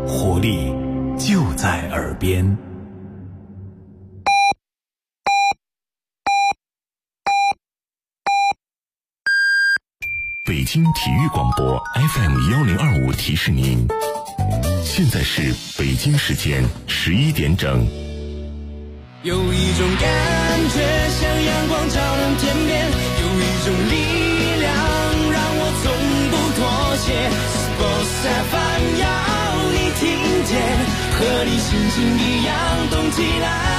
活力就在耳边。 北京体育广播 FM1025 提示您，现在是北京时间11点整。 有一种感觉像阳光照亮天边，有一种力量让我从不妥协。Sports FM 要你听见，和你心情一样动起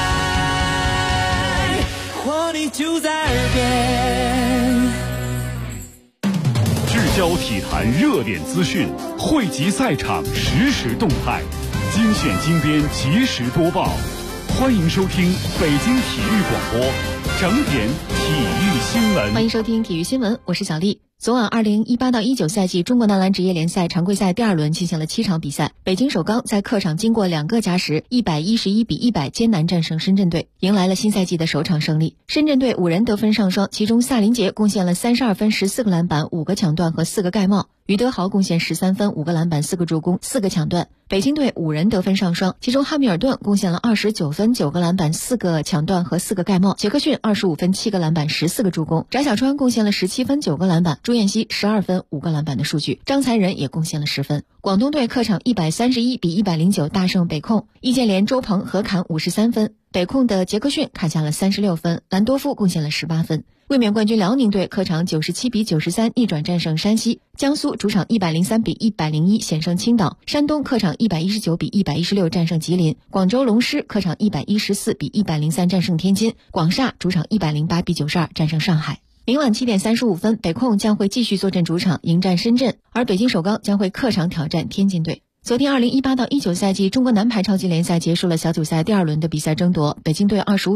来，活力就在耳边。 聚焦体坛热点资讯，汇集赛场实时动态，精选精编，及时播报。欢迎收听北京体育广播整点体育新闻。 欢迎收听体育新闻，我是小丽。昨晚2018到19赛季中国男篮职业联赛常规赛第二轮进行了7场比赛，北京首钢在客场经过2个加时111-100艰难战胜深圳队，迎来了新赛季的首场胜利。深圳队5人得分上双，其中萨林杰贡献了32分、14个篮板、5个抢断和4个盖帽，于德豪贡献13分、5个篮板、4个助攻、4个抢断。北京队5人得分上双，其中汉密尔顿贡献了29分、9个篮板、4个抢断和4个盖帽，杰克逊25分、7个篮板、14个助攻，翟小川贡献了17分、9个篮板，朱彦西12分、5个篮板的数据，张才仁也贡献了10分。广东队客场131-109大胜北控，易建联、周鹏合砍53分，北控的杰克逊砍下了36分，兰多夫贡献了18分。卫冕冠军辽宁队客场97-93逆转战胜山西，江苏主场103-101险胜青岛，山东客场119-116战胜吉林，广州龙狮客场114-103战胜天津，广厦主场108-92战胜上海。明晚7点35分，北控将会继续坐镇主场迎战深圳，而北京首钢将会客场挑战天津队。昨天2018到19赛季中国男排超级联赛结束了小组赛第二轮的比赛争夺，北京队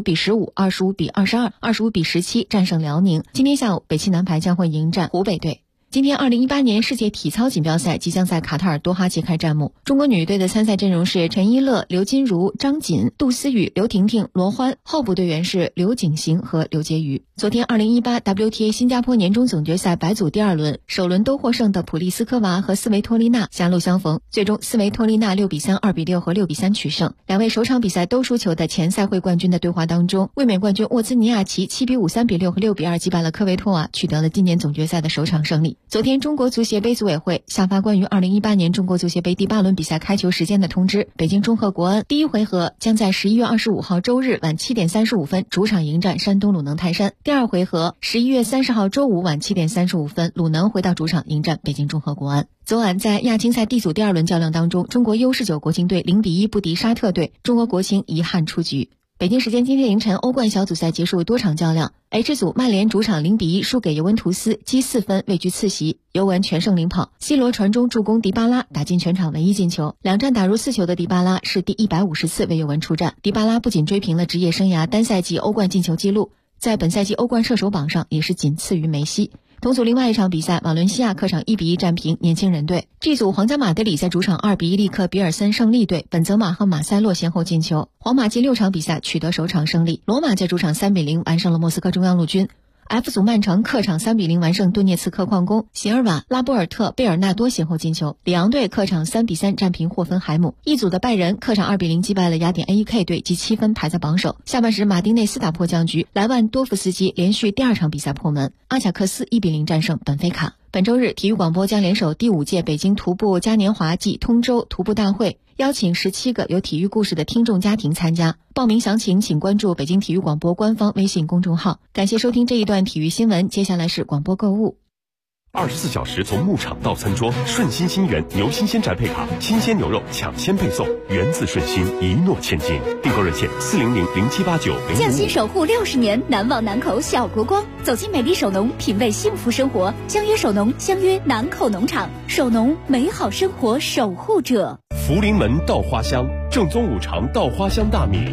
25-15、25-22、25-17战胜辽宁。今天下午，北汽男排将会迎战湖北队。今天2018年世界体操锦标赛即将在卡塔尔多哈揭开战幕，中国女队的参赛阵容是陈一乐、刘金如、张锦、杜思雨、刘婷婷、罗欢，候补队员是刘景行和刘婕妤。昨天2018 WTA 新加坡年终总决赛白组第二轮，首轮都获胜的普利斯科娃和斯维托利娜狭路相逢，最终斯维托利娜6-3、2-6和6-3取胜。两位首场比赛都输球的前赛会冠军的对话当中，卫冕冠军沃兹尼亚奇7-5、3-6和6-2击败了科维托娃，取得了今年总决赛的首场胜利。昨天中国足协杯组委会下发关于2018年中国足协杯第8轮比赛开球时间的通知，北京中赫国安第一回合将在11月25号周日晚7点35分主场迎战山东鲁能泰山，第二回合11月30号周五晚7点35分鲁能回到主场迎战北京中赫国安。昨晚在亚青赛 D 组第二轮较量当中，中国 U19 国青队0-1不敌沙特队，中国国青遗憾出局。北京时间今天凌晨，欧冠小组赛结束多场较量。H 组曼联主场0-1输给尤文图斯，积4分位居次席，尤文全胜领跑。C 罗传中助攻迪巴拉打进全场唯一进球，两战打入4球的迪巴拉是第150次为尤文出战。迪巴拉不仅追平了职业生涯单赛季欧冠进球纪录，在本赛季欧冠射手榜上也是仅次于梅西。同组另外一场比赛，瓦伦西亚客场1-1战平年轻人队。G 组皇家马德里在主场2-1力克比尔森胜利队，本泽马和马塞洛先后进球。皇马近6场比赛取得首场胜利，罗马在主场3-0完胜了莫斯科中央陆军。F 组曼城客场3-0完胜顿涅茨克矿工，席尔瓦、拉波尔特、贝尔纳多先后进球。里昂队客场3-3战平霍芬海姆。一组的拜仁客场2-0击败了雅典 AEK 队，积7分排在榜首。下半时马丁内斯打破僵局，莱万多夫斯基连续第2场比赛破门。阿贾克斯1-0战胜本菲卡。本周日，体育广播将联手第5届北京徒步嘉年华暨通州徒步大会，邀请17个有体育故事的听众家庭参加。报名详情请关注北京体育广播官方微信公众号。感谢收听这一段体育新闻，接下来是广播购物。 24小时从牧场到餐桌，顺心新源牛新鲜宅配卡，新鲜牛肉抢先配送，源自顺心，一诺千金。订购热线400-0789。 匠心守护60年，难忘南口小国光。走进美丽首农，品味幸福生活。相约首农，相约南口农场。首农，美好生活守护者。 福临门稻花香，正宗五常稻花香大米。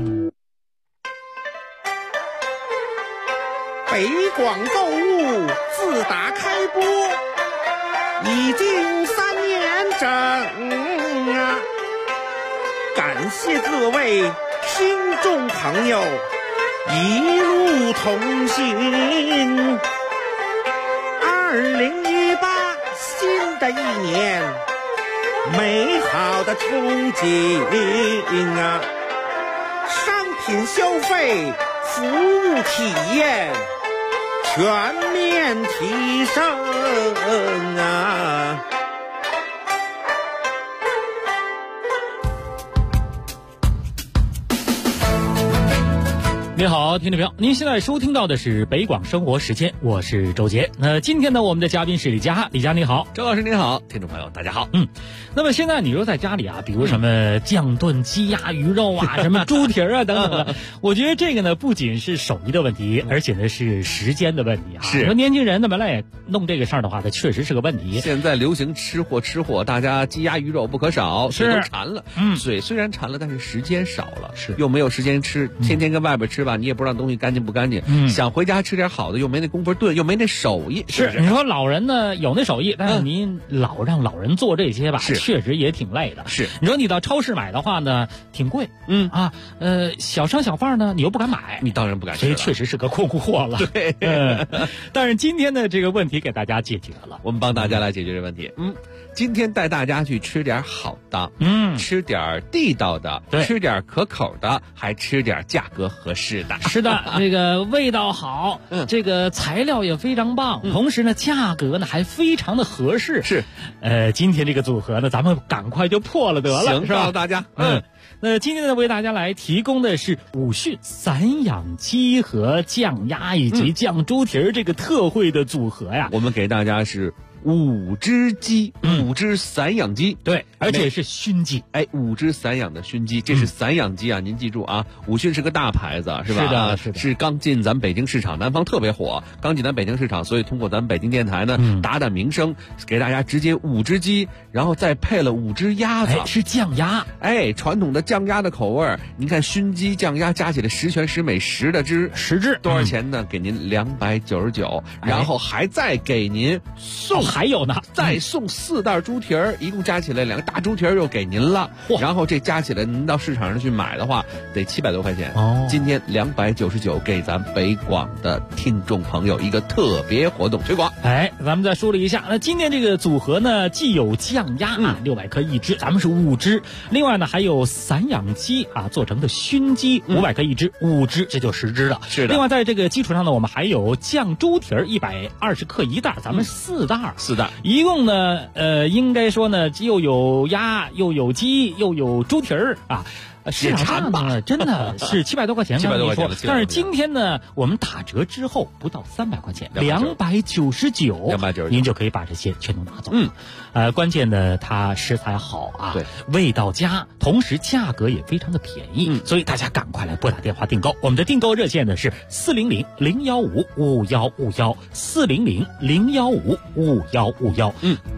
北广购物自打开播已经3年整啊！感谢各位听众朋友一路同行。2018新的一年， 美好的憧憬啊！商品消费、服务体验全面提升啊！ 你好，听众朋友，您现在收听到的是北广生活时间，我是周杰。那今天呢，我们的嘉宾是李佳，李佳你好， 周老师您好，听众朋友大家好。 那么现在你说在家里啊，比如什么酱炖鸡鸭鱼肉啊，什么猪蹄啊等等的，我觉得这个呢不仅是手艺的问题，而且呢是时间的问题啊。 是， 说年轻人呢本来也弄这个事儿的话，它确实是个问题。 现在流行吃货，大家鸡鸭鱼肉不可少，嘴都馋了。嘴虽然馋了，但是时间少了， 是又没有时间吃，天天跟外边吃吧，你也不知道东西干净不干净。想回家吃点好的，又没那功夫炖，又没那手艺。 是，你说老人呢有那手艺，但是您老让老人做这些吧，确实也挺累的。 是， 你说你到超市买的话呢，挺贵。小商小贩呢，你又不敢买， 你当然不敢吃， 所以确实是个困货了。 对， 但是今天的这个问题给大家解决了， 我们帮大家来解决这问题。今天带大家去吃点好的，吃点地道的，吃点可口的，还吃点价格合适的。 是的，这个味道好，这个材料也非常棒，同时呢，价格呢还非常的合适。 是， 今天这个组合呢，咱们赶快就破了得了， 行， 是吧？ 告诉大家， 那今天呢，为大家来提供的是武训散养鸡和酱鸭以及酱猪蹄儿这个特惠的组合呀。 我们给大家是5只鸡，5只散养鸡， 对，而且是熏鸡。 5只散养的熏鸡，这是散养鸡啊！您记住啊，武训是个大牌子，是吧？ 是的，是的， 是刚进咱北京市场，南方特别火，刚进咱北京市场，所以通过咱北京电台呢，打打名声，给大家直接5只鸡，然后再配了5只鸭子， 是酱鸭。 传统的酱鸭的口味，您看熏鸡、酱鸭加起来十全十美，10的只 ，10只多少钱呢？给您299，然后还再给您送。 还有呢， 再送4袋猪蹄儿，一共加起来2个大猪蹄儿又给您了。然后这加起来，您到市场上去买的话，得700多块钱。今天299给咱北广的听众朋友一个特别活动推广。 咱们再梳理一下，那今天这个组合呢，既有酱鸭600克1只，咱们是5只；另外呢，还有散养鸡做成的熏鸡500克1只，5只，这就10只了。 是的。 另外在这个基础上呢，我们还有酱猪蹄儿120克1袋，咱们4袋。一共呢，应该说呢，又有鸭，又有鸡，又有猪蹄儿啊。市场上呢，真的是700多块钱 ，700多块钱。 但是今天呢，我们打折之后不到300块钱，299，您就可以把这些全都拿走。关键呢，它食材好啊， 对， 味道佳，同时价格也非常的便宜，所以大家赶快来拨打电话订购。我们的订购热线呢是400-015-5151，400-015-5151。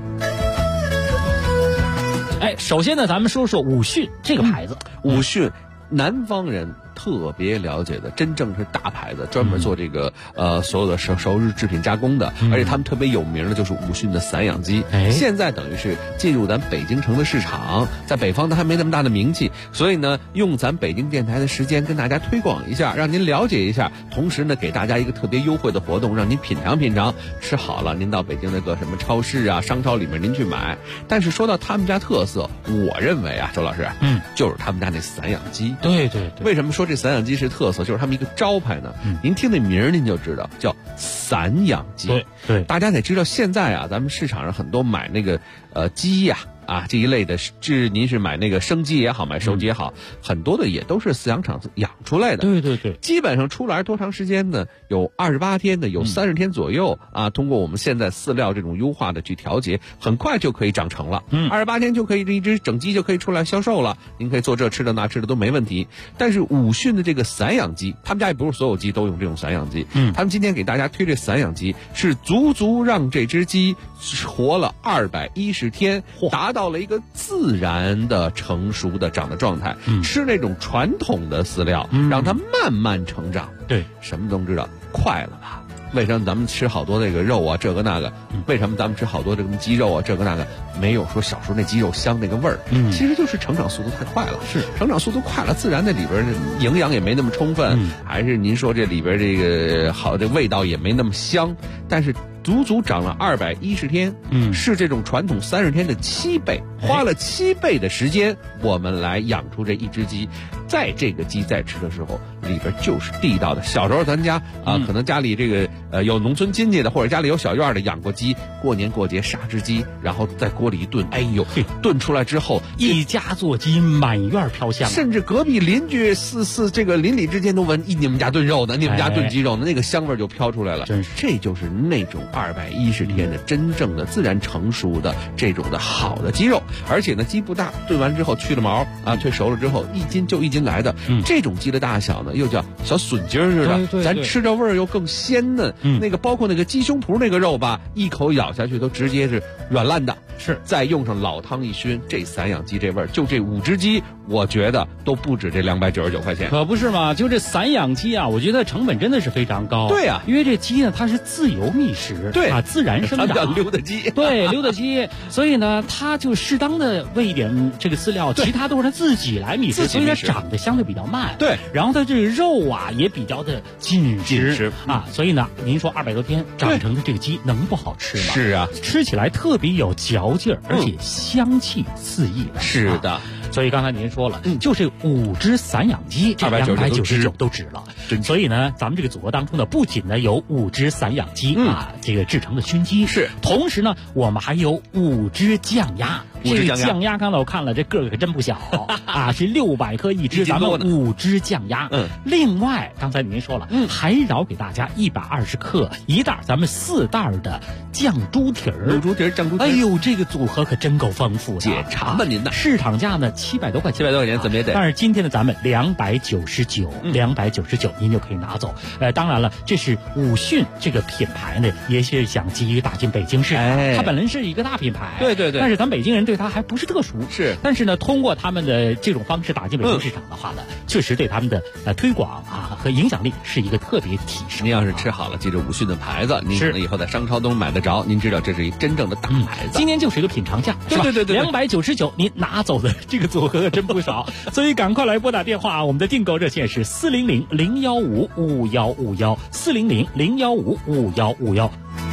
首先呢，咱们说说武训这个牌子。 武训，南方人特别了解的，真正是大牌子，专门做这个所有的熟日制品加工的，而且他们特别有名的就是武训的散养鸡。现在等于是进入咱北京城的市场，在北方它还没那么大的名气，所以呢，用咱北京电台的时间跟大家推广一下，让您了解一下，同时呢，给大家一个特别优惠的活动，让您品尝品尝。吃好了，您到北京那个什么超市啊、商超里面您去买。但是说到他们家特色，我认为啊，周老师，就是他们家那散养鸡。 对， 为什么说这散养鸡是特色？就是他们一个招牌呢。您听那名儿您就知道，叫散养鸡。 对， 大家得知道，现在啊，咱们市场上很多买那个鸡呀。这一类的，您是买那个生鸡也好，买熟鸡也好，很多的也都是饲养场养出来的。 对， 基本上出来多长时间呢？有28天的，有30天左右啊。通过我们现在饲料这种优化的去调节，很快就可以长成了。28天就可以一只整鸡就可以出来销售了。您可以做这吃的那吃的都没问题。但是武训的这个散养鸡，他们家也不是所有鸡都用这种散养鸡。他们今天给大家推这散养鸡，是足足让这只鸡活了210天，达到了一个自然的成熟的长的状态。吃那种传统的饲料，让它慢慢成长。 对， 什么都知道，快了吧？为什么咱们吃好多那个肉啊，这个那个？为什么咱们吃好多这个鸡肉啊，这个那个？没有说小时候那鸡肉香那个味儿。其实就是成长速度太快了。是，成长速度快了，自然那里边营养也没那么充分，还是您说这里边这个好，这味道也没那么香。但是足足长了210天，是这种传统30天的7倍，花了7倍的时间，我们来养出这一只鸡。在这个鸡在吃的时候，里边就是地道的。小时候咱家可能家里这个有农村亲戚的，或者家里有小院的养过鸡，过年过节杀只鸡，然后在锅里一炖，哎呦，炖出来之后， 一家做鸡，满院飘香， 甚至隔壁邻居这个邻里之间都闻，你们家炖肉呢，你们家炖鸡肉呢，那个香味就飘出来了。 真是， 这就是那种210天的真正的自然成熟的这种的好的鸡肉。而且呢，鸡不大，炖完之后去了毛退熟了之后，1斤就1斤来的。这种鸡的大小呢，又叫小笋筋似的， 对， 咱吃着味儿又更鲜嫩。那个包括那个鸡胸脯那个肉吧，一口咬下去都直接是软烂的。 是， 再用上老汤一熏，这散养鸡这味儿，就这5只鸡，我觉得都不止这299块钱。 可不是嘛，就这散养鸡啊，我觉得成本真的是非常高。 对啊， 因为这鸡呢，它是自由觅食， 对自然生长， 叫溜达鸡。 对，溜达鸡，所以呢，它就适当的喂一点这个饲料，其他都是它自己来觅食，所以它长得相对比较慢。 对， 然后它这个肉啊也比较的紧实所以呢，您说200多天长成的这个鸡能不好吃吗？ 是啊， 吃起来特别有嚼劲儿，而且香气四溢。 是的。 所以刚才您说了，就这5只散养鸡，这299都值了。所以呢，咱们这个组合当中呢，不仅呢有5只散养鸡这个制成的熏鸡， 是， 同时呢，我们还有5只酱鸭。 这个酱鸭刚才我看了，这个可真不小是600克一只，咱们5只酱鸭。另外刚才您说了，还饶给大家120克一袋，咱们4袋的酱猪蹄儿。 卤猪蹄儿、酱猪蹄儿。 哎呦，这个组合可真够丰富的。 解馋吧您呢？ 市场价呢700多块钱怎么也得。 但是今天呢，咱们299，299您就可以拿走。当然了，这是武训这个品牌呢，也是想急于打进北京市场。它本来是一个大品牌， 对。 但是咱北京人对它还不是特熟， 是。 但是呢，通过他们的这种方式打进北京市场的话呢，确实对他们的推广和影响力是一个特别提升。 您要是吃好了，记着武训的牌子，您可能以后在商超都能买得着。您知道这是一真正的大牌子。 今天就是一个品尝价，是吧？ 对 ，299，您拿走的这个组合可真不少。所以赶快来拨打电话，我们的订购热线是400-015-5151，400-015-5151。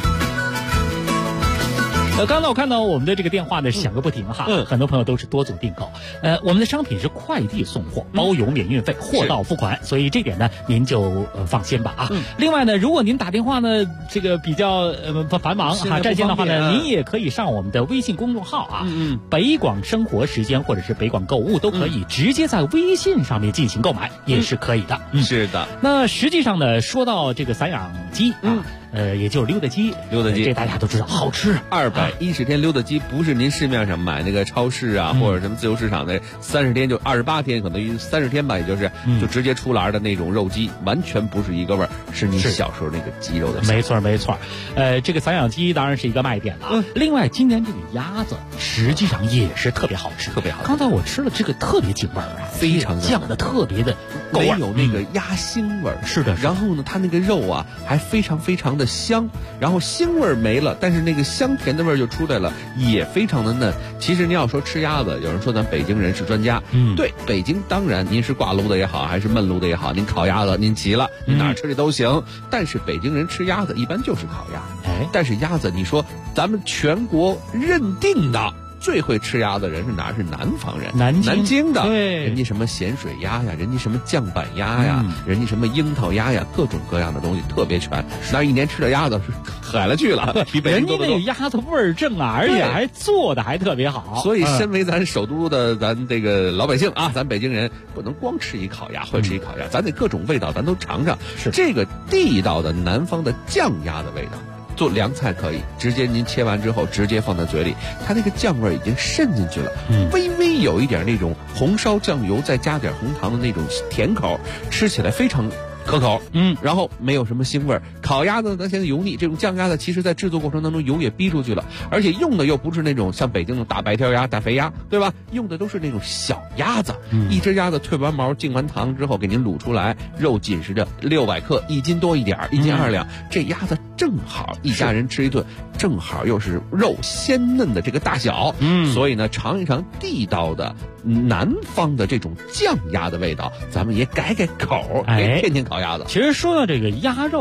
刚才我看到我们的这个电话呢响个不停很多朋友都是多组订购。我们的商品是快递送货，包邮免运费，货到付款，所以这点呢您就放心吧另外呢，如果您打电话呢这个比较繁忙占线的话呢，您也可以上我们的微信公众号北广生活时间或者是北广购物都可以直接在微信上面进行购买，也是可以的。 是的。 那实际上呢，说到这个散养鸡也就是溜达鸡，这大家都知道好吃。 210天溜达鸡不是您市面上买那个超市或者什么自由市场的30天就28天，可能30天吧，也就是就直接出栏的那种肉鸡，完全不是一个味儿，是你小时候那个鸡肉的。 没错。这个散养鸡当然是一个卖点了。另外，今年这个鸭子实际上也是特别好吃，刚才我吃了这个特别紧味儿非常酱的特别的够味， 没有那个鸭腥味儿。 是的。 然后呢，它那个肉还非常的香，然后腥味没了，但是那个香甜的味就出来了，也非常的嫩。其实您要说吃鸭子，有人说咱北京人是专家，对，北京当然您是挂炉的也好，还是焖炉的也好，您烤鸭子您急了，您哪儿吃去都行。但是北京人吃鸭子一般就是烤鸭，但是鸭子你说咱们全国认定的最会吃鸭的人是哪？是南方人，南京的。 对， 人家什么咸水鸭呀，人家什么酱板鸭呀，人家什么樱桃鸭呀，各种各样的东西特别全。那一年吃的鸭子是海了去了，比北京多得多。 人家那个鸭子味儿正而且还做的还特别好。 所以，身为咱首都的咱这个老百姓咱北京人不能光吃一烤鸭，会吃一烤鸭，咱得各种味道咱都尝尝。 是这个地道的南方的酱鸭的味道。做凉菜可以直接您切完之后直接放在嘴里，它那个酱味已经渗进去了，微微有一点那种红烧酱油再加点红糖的那种甜口，吃起来非常可口，然后没有什么腥味儿。烤鸭子咱现在油腻，这种酱鸭子其实在制作过程当中油也逼出去了，而且用的又不是那种像北京的大白条鸭、大肥鸭，对吧？用的都是那种小鸭子，一只鸭子退完毛、进完糖之后给您卤出来，肉紧实着600克，1斤多一点，1斤2两，这鸭子正好一家人吃一顿，正好又是肉鲜嫩的这个大小，所以呢，尝一尝地道的南方的这种酱鸭的味道，咱们也改改口，骗烤鸭子。 其实说到这个鸭肉一年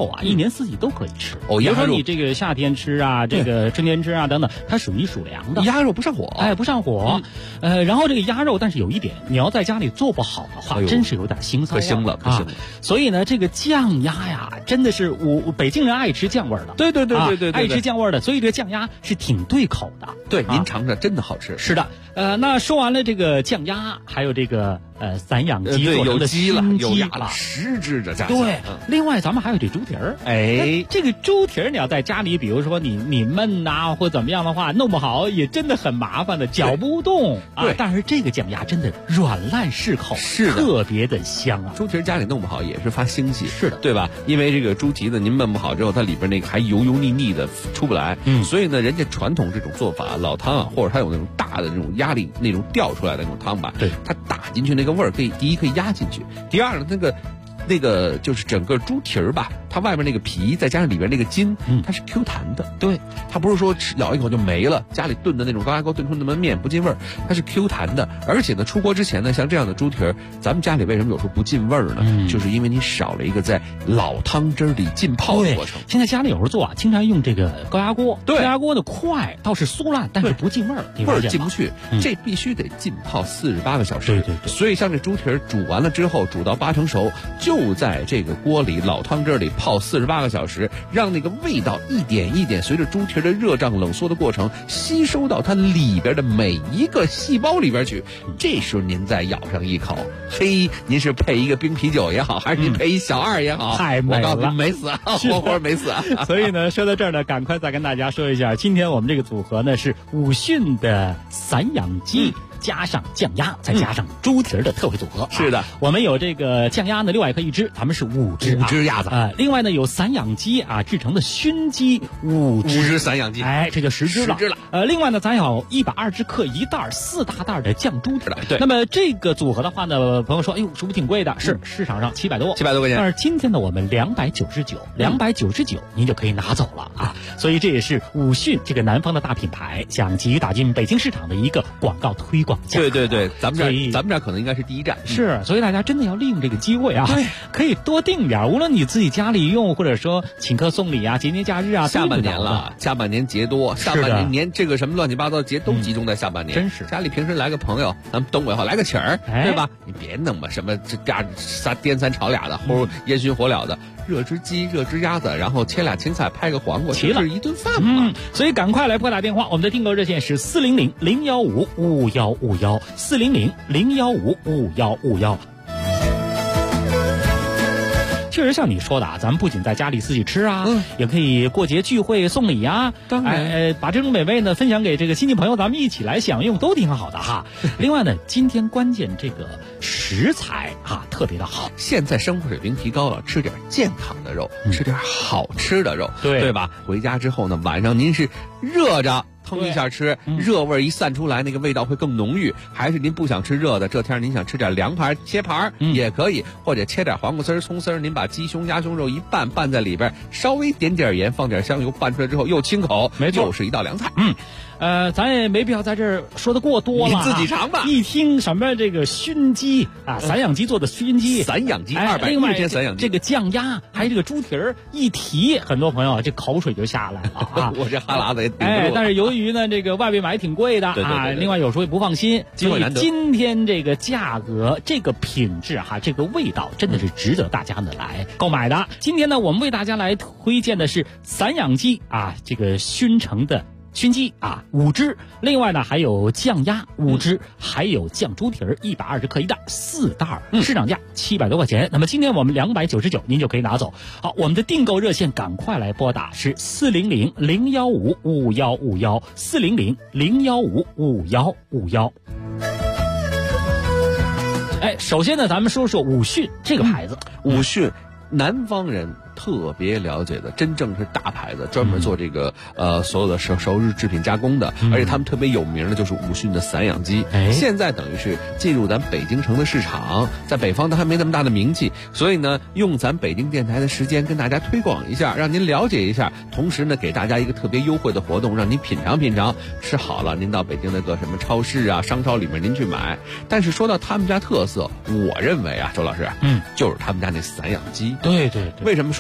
四季都可以吃。 哦， 比如说你这个夏天吃啊，这个春天吃啊等等，它属于属凉的。 鸭肉不上火， 不上火。然后这个鸭肉，但是有一点，你要在家里做不好的话，真是有点腥臊。 可腥了，可腥了。 所以呢，这个酱鸭呀，真的是北京人爱吃酱味儿的。 对， 爱吃酱味儿的，所以这个酱鸭是挺对口的。 对，您尝尝，真的好吃。 是的，那说完了这个酱鸭，还有这个散养鸡做成的鸡了，有鸭了 ，10只的价。 对，另外咱们还有这猪蹄儿。这个猪蹄儿你要在家里，比如说你焖呐，或怎么样的话，弄不好也真的很麻烦的，搅不动啊。但是这个酱鸭真的软烂适口， 是的， 特别的香啊。 猪蹄儿家里弄不好也是发腥气， 是的， 对吧？因为这个猪蹄子您焖不好之后，它里边那个还油腻腻的出不来。所以呢，人家传统这种做法，老汤啊，或者它有那种大的那种压力那种掉出来的那种汤吧， 对， 它打进去那个味儿可以，第一可以压进去，第二呢那个就是整个猪蹄儿吧，它外面那个皮再加上里边那个筋，它是 Q 弹的。 对， 它不是说咬一口就没了，家里炖的那种高压锅炖出那么面不进味儿，它是 Q 弹的。而且呢，出锅之前呢，像这样的猪蹄儿，咱们家里为什么有时候不进味儿呢？就是因为你少了一个在老汤汁里浸泡的过程。 现在家里有时候做啊，经常用这个高压锅， 对， 高压锅的快倒是酥烂，但是不进味儿， 味儿进不去，这必须得浸泡48个小时。 对。 所以像这猪蹄儿煮完了之后，煮到8成熟，就在这个锅里老汤汁里泡48个小时，让那个味道一点一点随着猪蹄的热胀冷缩的过程吸收到它里边的每一个细胞里边去。这时候您再咬上一口，嘿，您是配一个冰啤酒也好，还是您配一小二也好， 太美了， 我告诉您没死啊，活没死啊。 所以呢，说到这儿呢，赶快再跟大家说一下，今天我们这个组合呢是武训的散养鸡。加上酱鸭，再加上猪蹄儿的特惠组合。 是的， 我们有这个酱鸭呢，600克一只，咱们是5只 ，5只鸭子另外呢，有散养鸡啊制成的熏鸡5只散养鸡， 这就10只了。 10只了。 另外呢，咱有120克一袋4大袋的酱猪蹄儿。 对。 那么这个组合的话呢，朋友说，哎呦，是不是挺贵的？是，市场上700多块钱。 但是今天呢，我们299，299您就可以拿走了啊。所以这也是武训这个南方的大品牌想急于打进北京市场的一个广告推广价。 对，咱们这儿可能应该是第一站。 是，所以大家真的要利用这个机会啊， 对， 可以多订点，无论你自己家里用，或者说请客送礼啊，节节假日啊， 下半年了，下半年节多，下半年这个什么乱七八糟的节都集中在下半年。 真是， 家里平时来个朋友，咱们东北话来个请儿，对吧？你别弄吧，什么这颠三炒俩的，或者烟熏火燎的。热只鸡，热只鸭子，然后切俩青菜，拍个黄瓜， 齐了一顿饭嘛。 所以赶快来拨打电话，我们的订购热线是400-015-5151，400-015-5151。确实像你说的啊，咱们不仅在家里自己吃啊，也可以过节聚会送礼啊， 当然， 把这种美味呢分享给这个亲戚朋友，咱们一起来享用，都挺好的哈。另外呢，今天关键这个食材啊特别的好， 现在生活水平提高了，吃点健康的肉，吃点好吃的肉，对吧？回家之后呢，晚上您是热着腾一下吃，热味一散出来，那个味道会更浓郁。还是您不想吃热的，这天您想吃点凉盘，切盘也可以，或者切点黄瓜丝、葱丝，您把鸡胸、鸭胸肉一拌在里边，稍微点点盐，放点香油，拌出来之后又清口， 没错， 又是一道凉菜。 咱也没必要在这儿说的过多了， 你自己尝吧。 一听什么这个熏鸡啊，散养鸡做的熏鸡， 散养鸡 210 天散养鸡， 这个酱鸭还有这个猪蹄儿，一提很多朋友这口水就下来了啊！ 我这哈喇子也顶不住。 但是由于呢这个外边买挺贵的啊，另外有时候也不放心，所以今天这个价格、这个品质哈、这个味道真的是值得大家呢来购买的。今天呢，我们为大家来推荐的是散养鸡啊，这个熏成的。熏鸡啊5只，另外呢还有酱鸭5只，还有酱猪蹄儿120克一袋4袋，市场价700多块钱。那么今天我们299，您就可以拿走。好，我们的订购热线赶快来拨打是400-015-5151，400-015-5151。首先呢，咱们说说武训这个牌子， 武训南方人特别了解的，真正是大牌子，专门做这个所有的熟日制品加工的，而且他们特别有名的就是武训的散养鸡。现在等于是进入咱北京城的市场，在北方它还没那么大的名气，所以呢，用咱北京电台的时间跟大家推广一下，让您了解一下，同时呢，给大家一个特别优惠的活动，让您品尝品尝。吃好了，您到北京那个什么超市啊、商超里面您去买。但是说到他们家特色，我认为啊，周老师，就是他们家那散养鸡。 对， 为什么说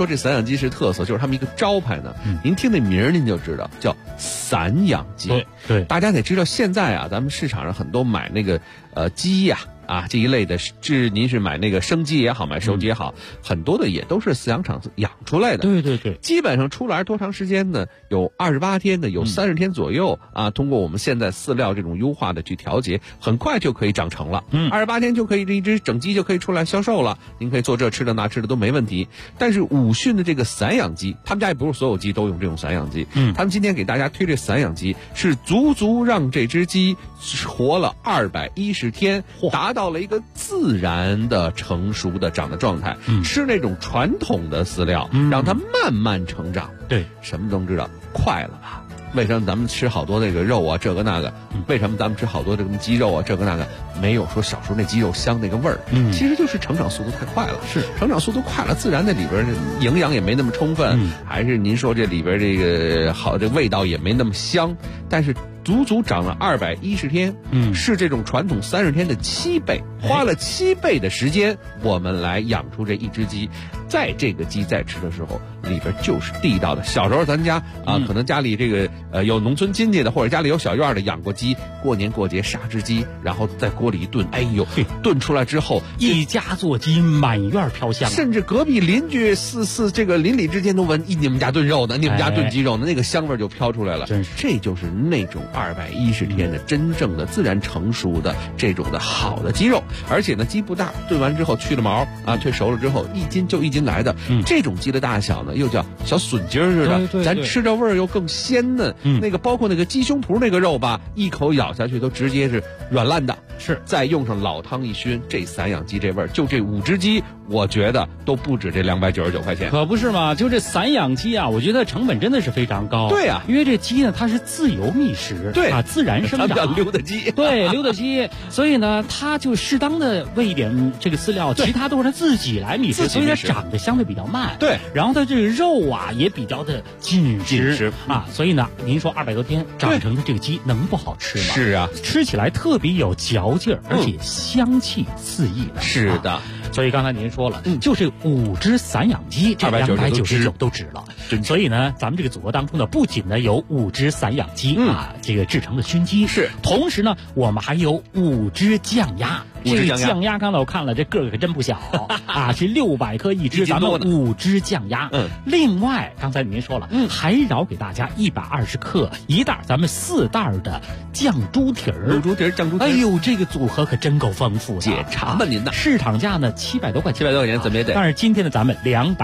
说这散养鸡是特色，就是他们一个招牌呢。您听那名儿您就知道，叫散养鸡。 对， 大家得知道，现在啊，咱们市场上很多买那个鸡呀。这一类的您是买那个生鸡也好，买熟鸡也好，很多的也都是饲养场养出来的。 对， 基本上出来多长时间呢？有28天的，有30天左右啊。通过我们现在饲料这种优化的去调节，很快就可以长成了。28天就可以，这一只整鸡就可以出来销售了。您可以做这吃的那吃的都没问题。但是武训的这个散养鸡，他们家也不是所有鸡都用这种散养鸡。他们今天给大家推这散养鸡，是足足让这只鸡活了210天，达到了一个自然的成熟的长的状态。吃那种传统的饲料，让它慢慢成长。 对， 什么都知道，快了吧？为什么咱们吃好多那个肉啊，这个那个？为什么咱们吃好多这个鸡肉啊，这个那个？没有说小时候那鸡肉香那个味儿。其实就是成长速度太快了。 是成长速度快了，自然那里边营养也没那么充分，还是您说这里边这个好，这味道也没那么香。但是足足长了210天，是这种传统30天的7倍，花了7倍的时间，我们来养出这一只鸡。在这个鸡在吃的时候，里边就是地道的。小时候咱家可能家里这个有农村亲戚的，或者家里有小院的养过鸡，过年过节杀只鸡，然后在锅里一炖，哎呦，炖出来之后， 一家做鸡，满院飘香。 甚至隔壁邻居这个邻里之间都闻，你们家炖肉呢，你们家炖鸡肉呢，那个香味就飘出来了。 真是， 这就是那种210天的真正的自然成熟的这种的好的鸡肉。而且呢，鸡不大，炖完之后去了毛啊，退熟了之后1斤就1斤来的。这种鸡的大小呢，又叫小笋筋似的， 对， 咱吃着味儿又更鲜嫩。那个包括那个鸡胸脯那个肉吧，一口咬下去都直接是软烂的。 是， 再用上老汤一熏，这散养鸡这味儿，就这5只鸡，我觉得都不止这299块钱。 可不是嘛，就这散养鸡啊，我觉得成本真的是非常高。 对啊， 因为这鸡呢，它是自由觅食， 对啊，自然生长， 叫溜达鸡。 对，溜达鸡。所以呢，它就适当的喂一点这个饲料，其他都是它自己来觅食，所以它长得相对比较慢。 对， 然后它这个肉啊也比较的紧实啊，所以呢，您说200多天长成的这个鸡能不好吃吗？ 是啊， 吃起来特别有嚼劲儿，而且香气四溢的。 是的。 所以刚才您说了，就这5只散养鸡，这299都值了。所以呢，咱们这个组合当中呢，不仅呢有5只散养鸡这个制成的熏鸡， 是， 同时呢，我们还有5只酱鸭。这个酱鸭刚才我看了，这个可真不小啊，是600克一只，咱们5只酱鸭。另外刚才您说了，还饶给大家120克一袋，咱们4袋的酱猪蹄儿。 卤猪蹄儿、酱猪蹄儿。 哎呦，这个组合可真够丰富的。 解馋吧您的。 市场价呢700多块钱， 怎么也得。 但是今天呢，咱们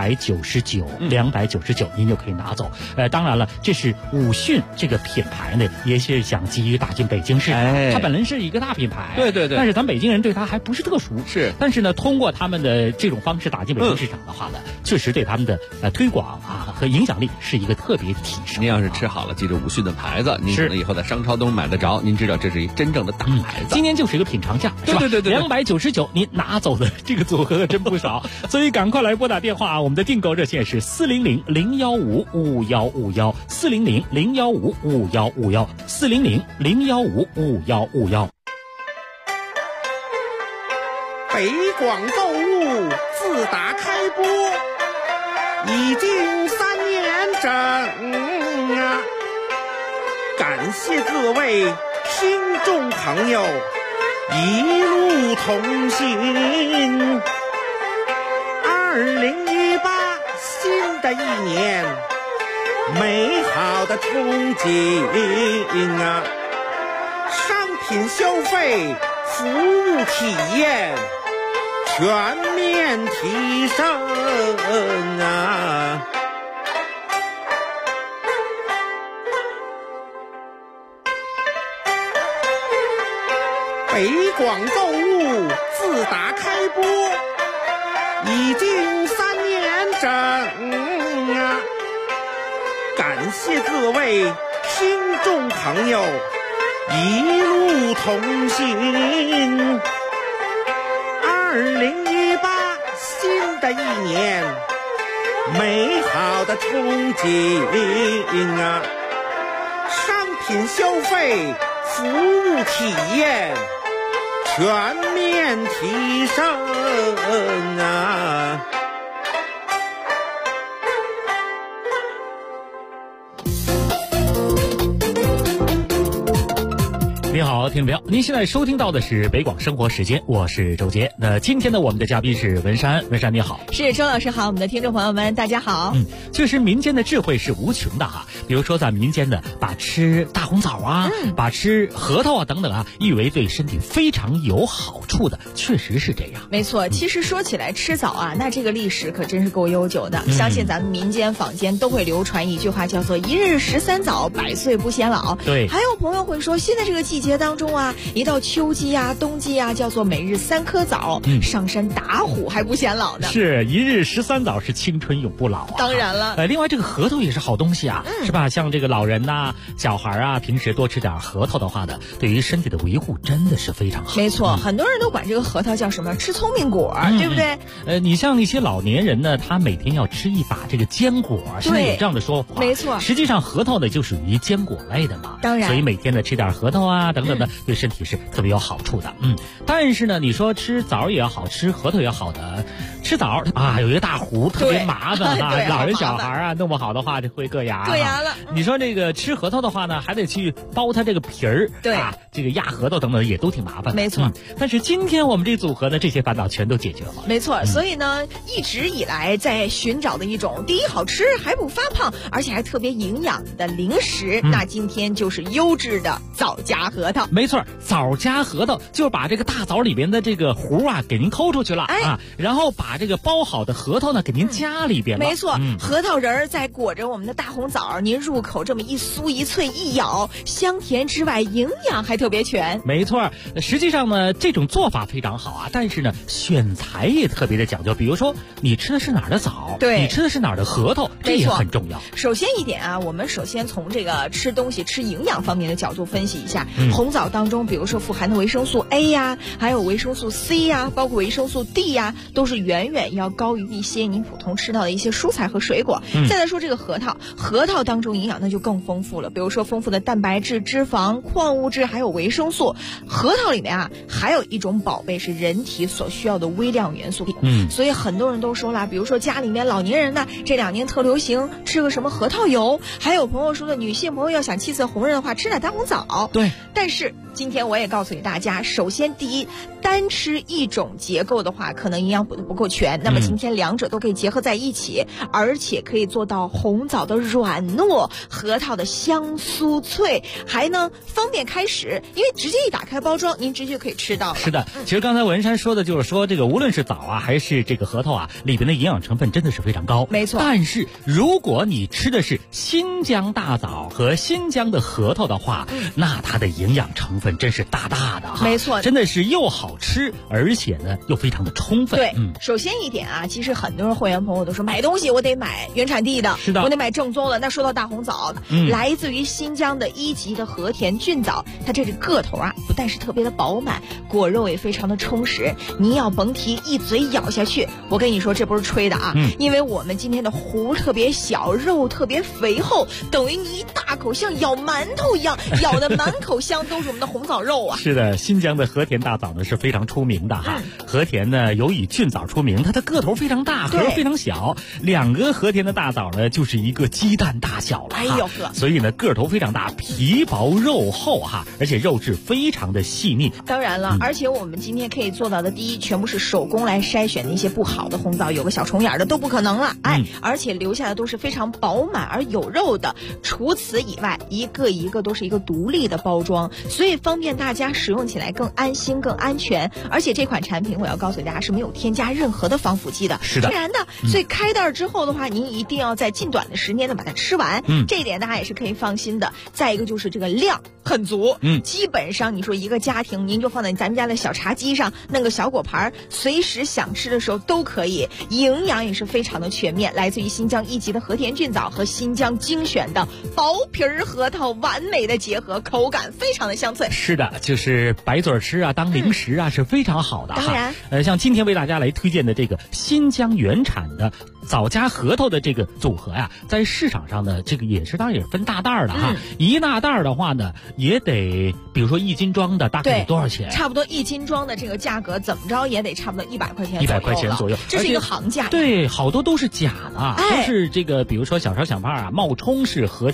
299，299您就可以拿走。当然了，这是武训这个品牌呢，也是想急于打进北京市场。它本来是一个大品牌， 对。 但是咱北京人对它还不是特熟， 是。 但是呢，通过他们的这种方式打进北京市场的话呢，确实对他们的推广和影响力是一个特别提升。 您要是吃好了，记着武训的牌子，您可能以后在商超都能买得着。您知道这是一真正的大牌子。 今天就是一个品尝价，是吧？ 对 ，299，您拿走的这个组合可真不少，所以赶快来拨打电话，我们的订购热线是400-015-5151，400-015-5151，400-015-5151。 北广购物自打开播已经3年整啊！感谢各位听众朋友一路同行。2018新的一年，美好的憧憬啊！商品消费、服务体验全面提升啊！北广购物自打开播已经3年整啊！感谢各位听众朋友一路同行。2018新的一年，美好的憧憬啊！商品消费、服务体验全面提升啊！ 您好，听众朋友，您现在收听到的是北广生活时间，我是周杰。那今天呢，我们的嘉宾是文山，文山你好。 是周老师好，我们的听众朋友们大家好。 确实民间的智慧是无穷的哈。比如说在民间的把吃大红枣啊，把吃核桃啊等等啊，誉为对身体非常有好处的，确实是这样。 没错，其实说起来吃枣啊，那这个历史可真是够悠久的。相信咱们民间坊间都会流传一句话，叫做一日13枣，百岁不显老。 对， 还有朋友会说，现在这个季节当中啊，一到秋季啊、冬季啊，叫做每日3颗枣，上山打虎还不显老呢。 是一日13枣是青春永不老啊。 当然了， 另外这个核桃也是好东西啊，是吧？像这个老人呐、小孩啊，平时多吃点核桃的话呢，对于身体的维护真的是非常好。 没错，很多人都管这个核桃叫什么吃聪明果，对不对？ 你像一些老年人呢，他每天要吃一把这个坚果，现在有这样的说法。 没错， 实际上核桃呢就属于坚果类的嘛， 当然， 所以每天呢吃点核桃啊等等的，对身体是特别有好处的。但是呢，你说吃枣也好，吃核桃也好的，吃枣啊有一个大核特别麻烦啊，老人小孩啊弄不好的话就会硌牙。 硌牙了。 你说这个吃核桃的话呢，还得去剥它这个皮儿， 对啊，这个压核桃等等也都挺麻烦的。 没错， 但是今天我们这组合呢，这些烦恼全都解决了。 没错，所以呢，一直以来在寻找的一种第一好吃还不发胖，而且还特别营养的零食，那今天就是优质的枣夹核桃。 没错，枣夹核桃就是把这个大枣里边的这个核啊给您抠出去了，然后把这个剥好的核桃呢给您夹里边了。 没错，核桃仁儿再裹着我们的大红枣，您入口这么一酥一脆一咬，香甜之外营养还特别全。 没错，实际上呢这种做法非常好啊，但是呢选材也特别的讲究，比如说你吃的是哪儿的枣， 对， 你吃的是哪儿的核桃，这也很重要。 首先一点啊，我们首先从这个吃东西吃营养方面的角度分析一下，红枣当中比如说富含的维生素 A 呀，还有维生素 C 呀，包括维生素 D 呀，都是远远要高于一些您普通吃到的一些蔬菜和水果。再来说这个核桃当中营养那就更丰富了，比如说丰富的蛋白质、脂肪、矿物质还有维生素。核桃里面啊还有一种宝贝是人体所需要的微量元素，所以很多人都说了，比如说家里面老年人呢，这2年特流行吃个什么核桃油，还有朋友说的女性朋友要想气色红润的话，吃点大红枣。 对， 但是今天我也告诉给大家，首先第一，单吃一种结构的话，可能营养不够全，那么今天2者都可以结合在一起，而且可以做到红枣的软糯，核桃的香酥脆，还呢方便开始，因为直接一打开包装，您直接可以吃到了。 是的，其实刚才文山说的就是说，这个无论是枣啊还是这个核桃啊，里边的营养成分真的是非常高。 没错， 但是如果你吃的是新疆大枣和新疆的核桃的话，那它的营养成分真是大大的哈。 没错， 真的是又好吃，而且呢又非常的充分。 对，首先一点啊，其实很多人会员朋友都说买东西我得买原产地的， 是的， 我得买正宗的。那说到大红枣，来自于新疆的1级的和田菌枣，它这个个头啊不但是特别的饱满，果肉也非常的充实，你要甭提一嘴咬下去，我跟你说这不是吹的啊，因为我们今天的核特别小，肉特别肥厚，等于你一大口像咬馒头一样，咬的满口香都是我们的红枣肉啊。 是的，新疆的和田大枣呢是非常出名的哈。和田呢由以菌枣出名，它的个头非常大，核非常小，2个和田的大枣呢就是一个鸡蛋大小了。 哎呦呵， 所以呢个头非常大，皮薄肉厚哈，而且肉质非常的细腻。 当然了，而且我们今天可以做到的第一，全部是手工来筛选那些不好的红枣，有个小虫眼的都不可能了。而且留下的都是非常饱满而有肉的。除此以外，一个一个都是一个独立的包装，所以方便大家使用起来更安心、更安全。而且这款产品我要告诉大家是没有添加任何的防腐剂的， 是的， 天然的。所以开袋之后的话，您一定要在近短的时间内把它吃完，这一点大家也是可以放心的。再一个就是这个量很足，基本上你说一个家庭，您就放在咱们家的小茶几上，弄个小果盘，随时想吃的时候都可以。营养也是非常的全面，来自于新疆1级的和田菌枣和新疆精选的薄皮核桃，完美的结合，口感非常的香脆。 是的，就是白嘴吃啊，当零食啊，是非常好的哈。 当然， 像今天为大家来推荐的这个新疆原产的枣夹核桃的这个组合呀，在市场上呢，这个也是当然也分大袋的哈。一大袋的话呢，也得比如说1斤装的大概得多少钱？ 差不多1斤装的这个价格怎么着也得差不多100块钱 ，100块钱左右， 这是一个行价。 对，好多都是假的，都是这个比如说小勺小把啊，冒充是和田大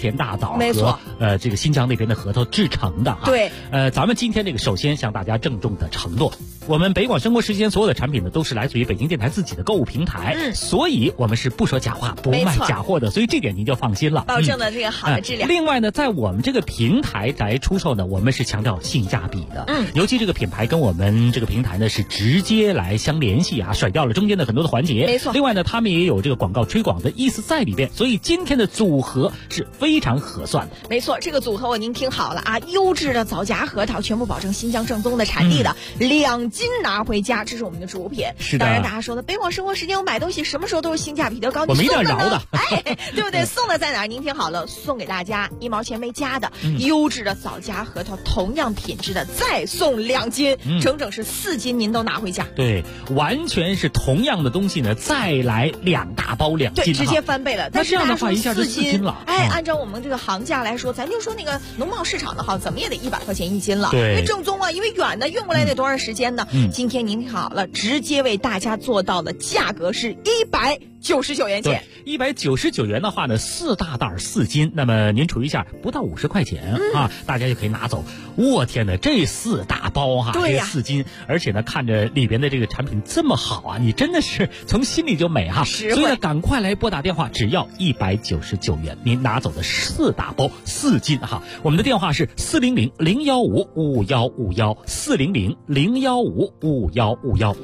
枣没错和这个新疆那边的核桃制成的哈。 对， 咱们今天这个首先向大家郑重的承诺，我们北广生活时间所有的产品呢都是来自于北京电台自己的购物平台，所以我们是不说假话不卖假货的，所以这点您就放心了， 保证了这个好的质量。 另外呢，在我们这个平台来出售呢，我们是强调性价比的，尤其这个品牌跟我们这个平台呢是直接来相联系啊，甩掉了中间的很多的环节。 没错。 另外呢，他们也有这个广告推广的意思在里边，所以今天的组合是非常合算的。 没错，这个组合您听好了啊，优质的枣荚核桃全部保证新疆正宗的产地的，2斤拿回家，这是我们的主品。 是的。 当然大家说的北广生活时间，我买东西什么时候都是性价比的高， 我没点饶的， 哎，对不对？送的在哪儿？您听好了，送给大家1毛钱没加的优质的枣荚核桃，同样品质的再送2斤，整整是4斤，您都拿回家。 对，完全是同样的东西呢，再来2大包2斤， 对，直接翻倍了。 那这样的话一下就4斤了。 哎，按照我们这个行价来说，咱就说那个农贸市场的哈，怎么也得100块钱1斤了。 对， 因为正宗啊，因为远的运过来得多长时间呢？今天您听好了，直接为大家做到的价格是199元钱。 对，199元的话呢，4大袋4斤，那么您除一下，不到50块钱啊，大家就可以拿走。我天哪，这4大包哈， 对呀， 这4斤，而且呢，看着里边的这个产品这么好啊，你真的是从心里就美哈。所以呢，赶快来拨打电话，只要199元，您拿走的4大包4斤哈。我们的电话是400-015-5151，400-015-5151。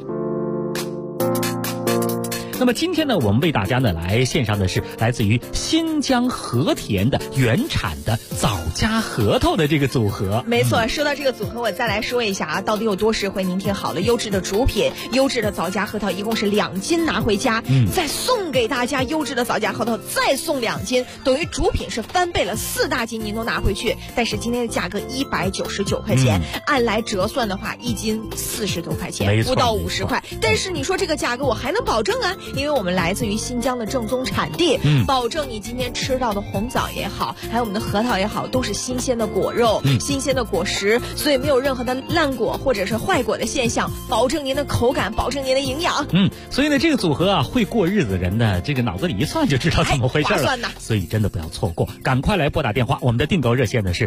那么今天呢，我们为大家呢来献上的是来自于新疆和田的原产的枣荚核桃的这个组合。 没错，说到这个组合，我再来说一下啊，到底有多实惠？您听好了，优质的主品，优质的枣荚核桃，一共是2斤拿回家，再送给大家优质的枣荚核桃，再送2斤，等于主品是翻倍了，4大斤您都拿回去。但是今天的价格199块钱，按来折算的话，1斤40多块钱，不到50块。但是你说这个价格我还能保证啊？因为我们来自于新疆的正宗产地，保证你今天吃到的红枣也好，还有我们的核桃也好，都是新鲜的果肉，新鲜的果实，所以没有任何的烂果或者是坏果的现象，保证您的口感，保证您的营养。 所以呢，这个组合啊，会过日子的人呢，这个脑子里一算就知道怎么回事了。 划算呢， 所以真的不要错过，赶快来拨打电话，我们的订购热线呢是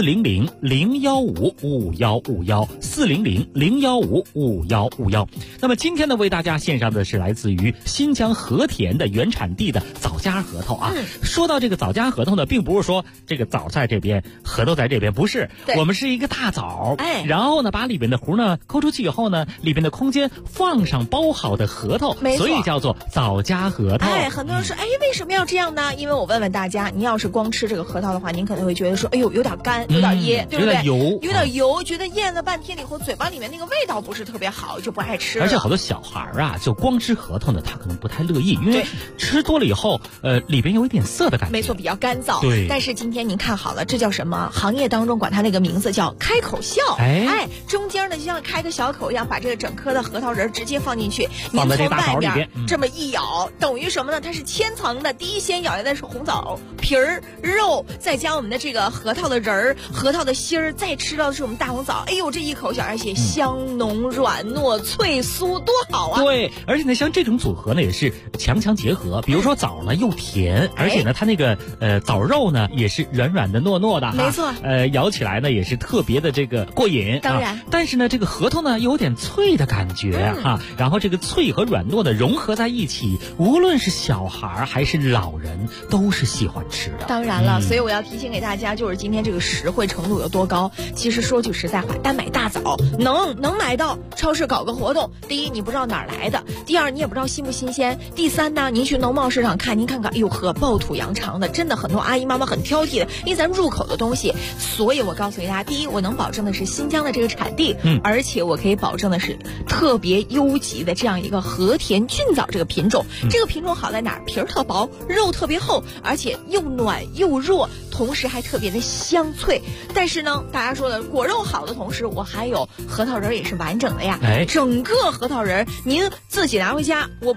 400-015-5151，400-015-5151。那么今天呢，为大家献上的是来自于新疆和田的原产地的枣荚核桃啊。说到这个枣荚核桃呢，并不是说这个枣在这边，核桃在这边，不是，我们是一个大枣，然后呢，把里边的核呢抠出去以后呢，里边的空间放上包好的核桃，所以叫做枣荚核桃。 很多人说，为什么要这样呢？因为我问问大家，您要是光吃这个核桃的话，您可能会觉得说，有点干，有点噎，对不对？ 有点油，觉得咽了半天以后，嘴巴里面那个味道不是特别好，就不爱吃了。 而且好多小孩啊，就光吃核桃呢，他可能不太乐意，因为吃多了以后，里边有一点涩的感觉。 没错，比较干燥。 对。 但是今天您看好了，这叫什么？行业当中管它那个名字叫开口笑。中间呢就像开个小口一样，把这个整颗的核桃仁直接放进去， 放在这大枣里边， 这么一咬，等于什么呢？它是千层的。第一先咬下来是红枣皮儿、肉，再加我们的这个核桃的仁儿、核桃的芯儿，再吃到的是我们大红枣。哎呦，这一口小，而且香浓、软糯、脆酥，多好啊！ 对，而且呢，像这种组合呢，也是强结合。比如说枣呢又甜，而且呢它那个枣肉呢也是软软的、糯糯的， 没错。 咬起来呢也是特别的这个过瘾。 当然， 但是呢这个核桃呢有点脆的感觉哈，然后这个脆和软糯的融合在一起，无论是小孩还是老人都是喜欢吃的。 当然了，所以我要提醒给大家，就是今天这个实惠程度有多高。其实说句实在话，单买大枣能买到，超市搞个活动，第一你不知道哪儿来的，第二你也不知道新不新鲜，第三呢，您去农贸市场看，您看看，哎呦呵，暴土扬长的，真的很多阿姨妈妈很挑剔的，因为咱入口的东西。所以我告诉大家，第一，我能保证的是新疆的这个产地，而且我可以保证的是特别优级的这样一个和田菌枣这个品种。这个品种好在哪儿？皮儿特薄，肉特别厚，而且又暖又弱，同时还特别的香脆。但是呢，大家说的果肉好的同时，我还有核桃仁也是完整的呀。整个核桃仁您自己拿回家，我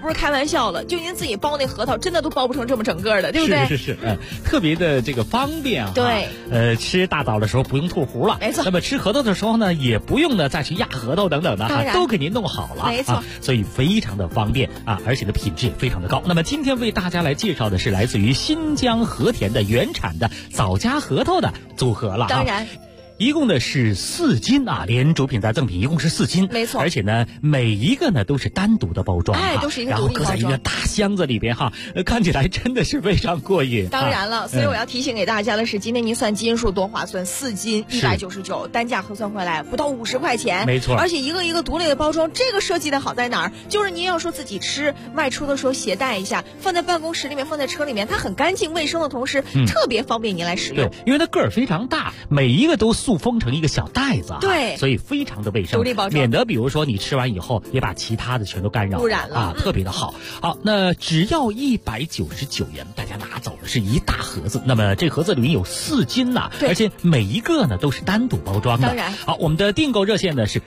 不是开玩笑了，就您自己剥那核桃，真的都剥不成这么整个的，对不对？ 是，特别的这个方便啊。 对， 吃大枣的时候不用吐核了， 没错。 那么吃核桃的时候呢，也不用呢再去压核桃等等的哈，都给您弄好了， 没错。 所以非常的方便啊，而且呢品质也非常的高。那么今天为大家来介绍的是来自于新疆和田的原产的枣夹核桃的组合了。 当然。 一共呢是4斤啊，连主品带赠品一共是4斤， 没错。 而且呢，每一个呢都是单独的包装， 都是一个独立包装， 然后搁在一个大箱子里边哈，看起来真的是非常过瘾。 当然了，所以我要提醒给大家的是，今天您算斤数多划算，4斤199，单价核算回来不到50块钱， 没错。 而且一个一个独立的包装，这个设计的好在哪儿？就是您要说自己吃，外出的时候携带一下，放在办公室里面，放在车里面，它很干净卫生的同时，特别方便您来使用。 对，因为它个儿非常大，每一个都塑封成一个小袋子， 对， 所以非常的卫生， 独立包装， 免得比如说你吃完以后也把其他的全都干扰污染了啊，特别的好。好，那只要199元，大家拿走的是一大盒子。那么这盒子里面有4斤呐，而且每一个呢都是单独包装的。 当然， 好，我们的订购热线呢是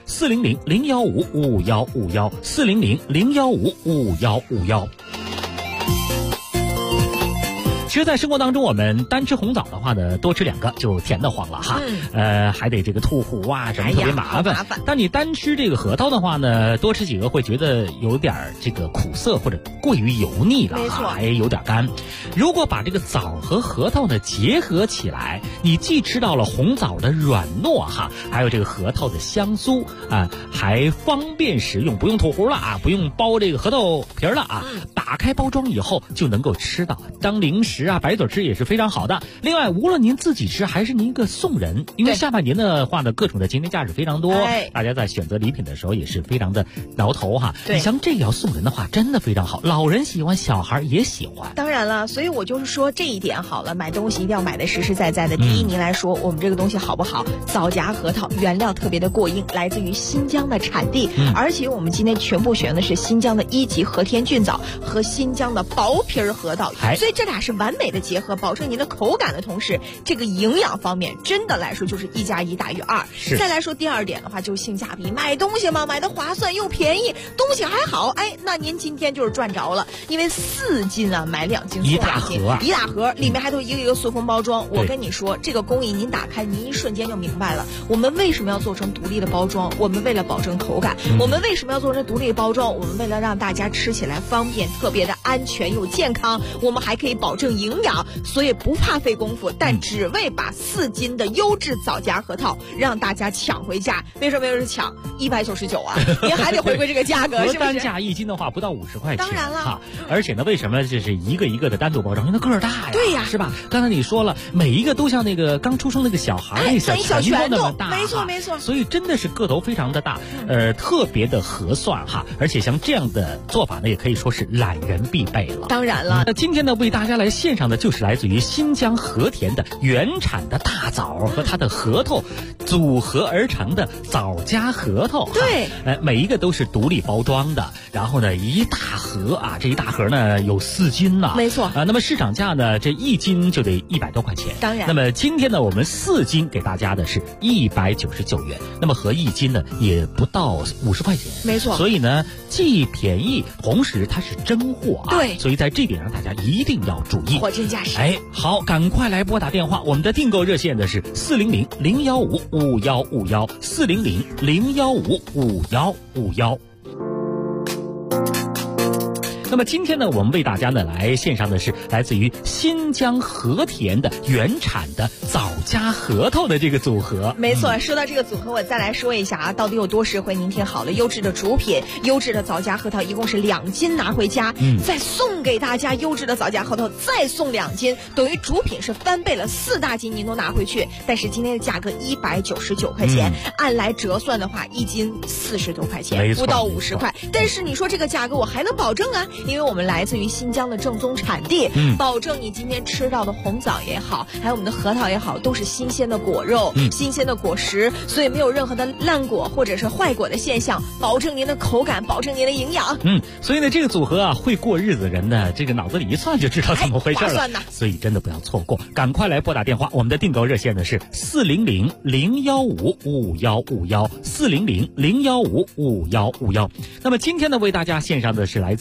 400-015-55151，400-015-55151。其实，在生活当中，我们单吃红枣的话呢，多吃2个就甜得慌了哈。还得这个吐核啊，什么特别麻烦。但你单吃这个核桃的话呢，多吃几个会觉得有点这个苦涩或者过于油腻了哈，还有点干。如果把这个枣和核桃呢结合起来，你既吃到了红枣的软糯哈，还有这个核桃的香酥啊，还方便食用，不用吐核了啊，不用剥这个核桃皮了啊。打开包装以后就能够吃到，当零食啊，白嘴吃也是非常好的。另外，无论您自己吃还是您一个送人，因为下半年的话呢，各种的节日价值非常多，大家在选择礼品的时候也是非常的挠头哈。你像这个要送人的话，真的非常好，老人喜欢，小孩也喜欢。 当然了，所以我就是说这一点好了，买东西一定要买的实实在在的。第一，您来说我们这个东西好不好？枣夹核桃原料特别的过硬，来自于新疆的产地，而且我们今天全部选的是新疆的1级和田菌枣和新疆的薄皮核桃，所以这俩是完美的结合，保证您的口感的同时，这个营养方面真的来说就是1加1大于2。再来说第二点的话，就是性价比，买东西嘛，买的划算又便宜，东西还好，那您今天就是赚着了，因为4斤啊，买2斤送2斤，一大盒，里面还都一个一个塑封包装。我跟你说，这个工艺您打开，您一瞬间就明白了，我们为什么要做成独立的包装？我们为了保证口感，我们为什么要做成独立包装？我们为了让大家吃起来方便，特别的安全又健康，我们还可以保证营养，所以不怕费功夫，但只为把4斤的优质枣夹核桃让大家抢回家。为什么要是抢199啊？您还得回归这个价格，是不是？ 单价1斤的话不到50块钱， 当然了而且呢，为什么这是一个一个的单独包装？因为它个儿大呀， 对呀， 是吧？刚才你说了，每一个都像那个刚出生那个小孩那小拳头那么大， 没错， 所以真的是个头非常的大，特别的合算哈。而且像这样的做法呢，也可以说是懒人必备了。 当然了， 那今天呢，为大家来献上的就是来自于新疆和田的原产的大枣和它的核桃组合而成的枣夹核桃。 对， 每一个都是独立包装的，然后呢，一大盒啊，这一大盒呢有4斤呐， 没错那么市场价呢，这1斤就得100多块钱。 当然， 那么今天呢，我们4斤给大家的是199元，那么合1斤呢也不到50块钱， 没错。 所以呢，既便宜，同时它是真货啊， 对， 所以在这点上大家一定要注意， 货真价实。 好，赶快来拨打电话，我们的订购热线的是400-015-5151，400-015-5151。那么今天呢，我们为大家呢来献上的是来自于新疆和田的原产的枣夹核桃的这个组合。 没错，说到这个组合，我再来说一下啊，到底有多实惠？您听好了，优质的主品，优质的枣夹核桃，一共是2斤拿回家，再送给大家优质的枣夹核桃，再送2斤，等于主品是翻倍了，4大斤您都拿回去。但是今天的价格199块钱，按来折算的话，1斤40多块钱，不到50块。但是你说这个价格我还能保证啊？因为我们来自于新疆的正宗产地，保证你今天吃到的红枣也好，还有我们的核桃也好，都是新鲜的果肉，新鲜的果实，所以没有任何的烂果或者是坏果的现象，保证您的口感，保证您的营养。 所以呢，这个组合啊，会过日子人呢，这个脑子里一算就知道怎么回事了。 划算呐！ 所以真的不要错过，赶快来拨打电话，我们的订购热线呢是400-015-5151，400-015-5151。那么今天呢，为大家献上的是来自于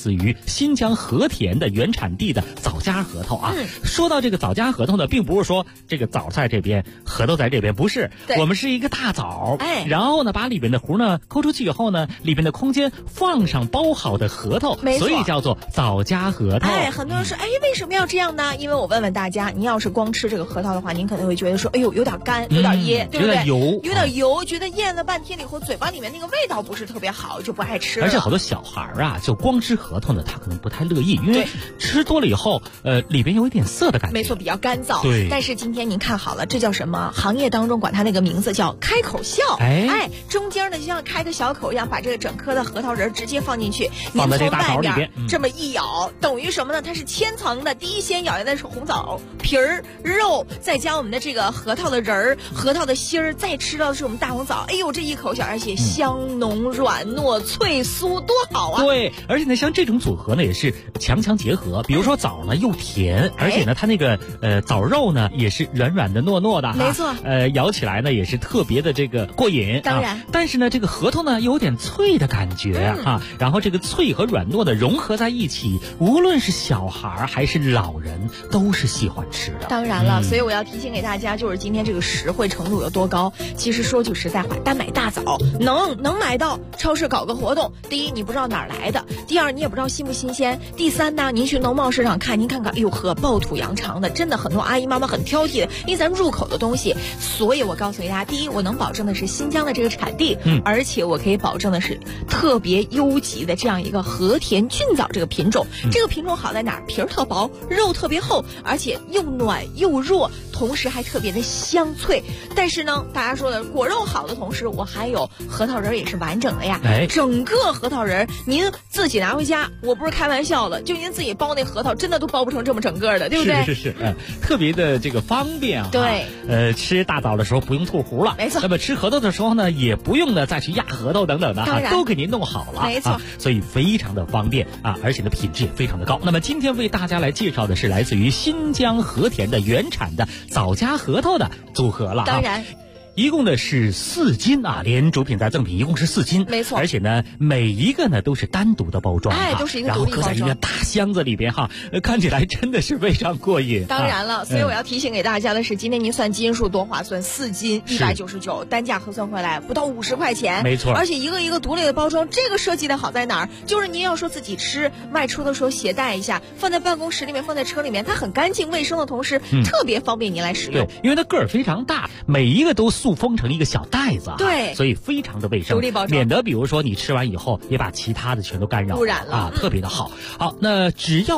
新疆和田的原产地的枣夹核桃啊。说到这个枣夹核桃呢，并不是说这个枣在这边，核桃在这边，不是，我们是一个大枣，然后呢把里边的核呢抠出去以后呢，里边的空间放上包好的核桃，所以叫做枣夹核桃。 很多人说，为什么要这样呢？因为我问问大家，您要是光吃这个核桃的话，您可能会觉得说，哎呦，有点干，有点噎，对不对？有点油，觉得咽了半天了以后，嘴巴里面那个味道不是特别好，就不爱吃了。 而且好多小孩啊，就光吃核桃呢，他可能不太乐意，因为吃多了以后，里边有一点涩的感觉。 没错，比较干燥。 对。 但是今天您看好了，这叫什么？行业当中管它那个名字叫开口笑。中间呢就像开个小口一样，把这个整颗的核桃仁直接放进去， 放在这大枣里边， 这么一咬，等于什么呢？它是千层的。第一先咬下来是红枣皮儿、肉，再加我们的这个核桃的仁儿、核桃的芯儿，再吃到的是我们大红枣。哎呦，这一口小，而且香浓、软糯、脆酥，多好啊！ 对，而且呢，像这种组合呢，也是强强结合。比如说枣呢又甜，而且呢它那个枣肉呢也是软软的、糯糯的， 没错。 咬起来呢也是特别的这个过瘾。 当然， 但是呢这个核桃呢有点脆的感觉然后这个脆和软糯的融合在一起，无论是小孩还是老人都是喜欢吃的。 当然了，所以我要提醒给大家，就是今天这个实惠程度有多高。其实说句实在话，单买大枣能买到，超市搞个活动。第一，你不知道哪儿来的；第二，你也不知道新不新鲜；第三呢，您去农贸市场看，您看看，哎呦呵，暴土扬长的，真的很多阿姨妈妈很挑剔的，因为咱入口的东西。所以我告诉大家，第一，我能保证的是新疆的这个产地，而且我可以保证的是特别优级的这样一个和田菌枣这个品种。这个品种好在哪儿？皮儿特薄，肉特别厚，而且又暖又弱，同时还特别的香脆。但是呢，大家说的果肉好的同时，我还有核桃仁也是完整的呀。整个核桃仁您自己拿回家，我不是开玩笑的，就您自己包那核桃，真的都包不成这么整个的，对不对？ 是，特别的这个方便啊。 对， 吃大枣的时候不用吐核了， 没错。 那么吃核桃的时候呢，也不用呢再去压核桃等等的都给您弄好了， 没错。 所以非常的方便而且呢品质也非常的高。那么今天为大家来介绍的是来自于新疆和田的原产的枣夹核桃的组合了。 当然。 一共呢是4斤连主品带赠品一共是4斤， 没错。 而且呢每一个呢都是单独的包装， 都是一个独立包装， 然后搁在一个大箱子里边看起来真的是非常过瘾。 当然了，所以我要提醒给大家的是，今天您算斤数多划算，4斤199，单价核算回来不到50块钱， 没错。 而且一个一个独立的包装，这个设计的好在哪儿？就是您要说自己吃，外出的时候携带一下，放在办公室里面，放在车里面，它很干净卫生的同时，特别方便您来使用。 对，因为它个儿非常大，每一个都塑封成一个小袋子， 对， 所以非常的卫生， 独立包装， 免得比如说你吃完以后也把其他的全都干扰污染了特别的好。好，那只要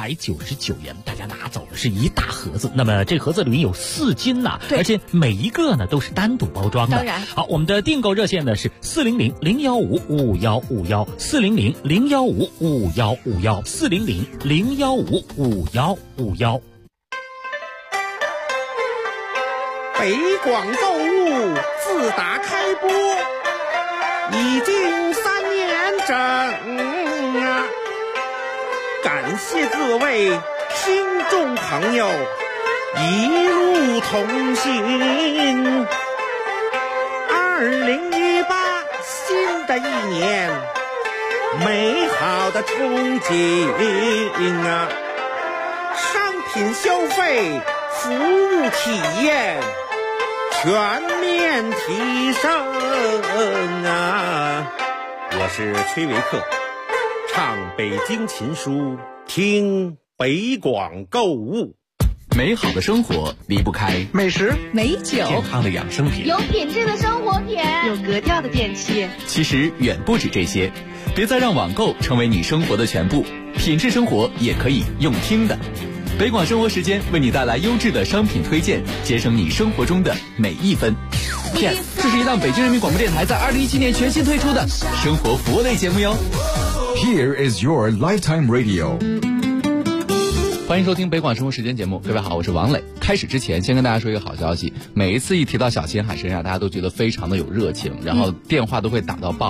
199元，大家拿走的是一大盒子。那么这盒子里面有4斤而且每一个呢都是单独包装的。 当然， 好，我们的订购热线呢是400-015-5151，400-015-5151，400-015-5151。 北广购物自打开播已经3年整感谢各位听众朋友一路同行。2018新的一年，美好的憧憬商品消费、服务体验全面提升我是崔维克，唱北京琴书，听北广购物。 美好的生活离不开美食、 美酒、 健康的养生品， 有品质的生活品， 有格调的电器。 其实远不止这些，别再让网购成为你生活的全部，品质生活也可以用听的。北广生活时间为你带来优质的商品推荐，节省你生活中的每一分。这是一档北京人民广播电台在2017年全新推出的生活服务类节目哟。 Here is your lifetime radio。 欢迎收听北广生活时间节目，各位好，我是王磊。开始之前先跟大家说一个好消息，每一次一提到小青海参大家都觉得非常的有热情，然后电话都会打到爆。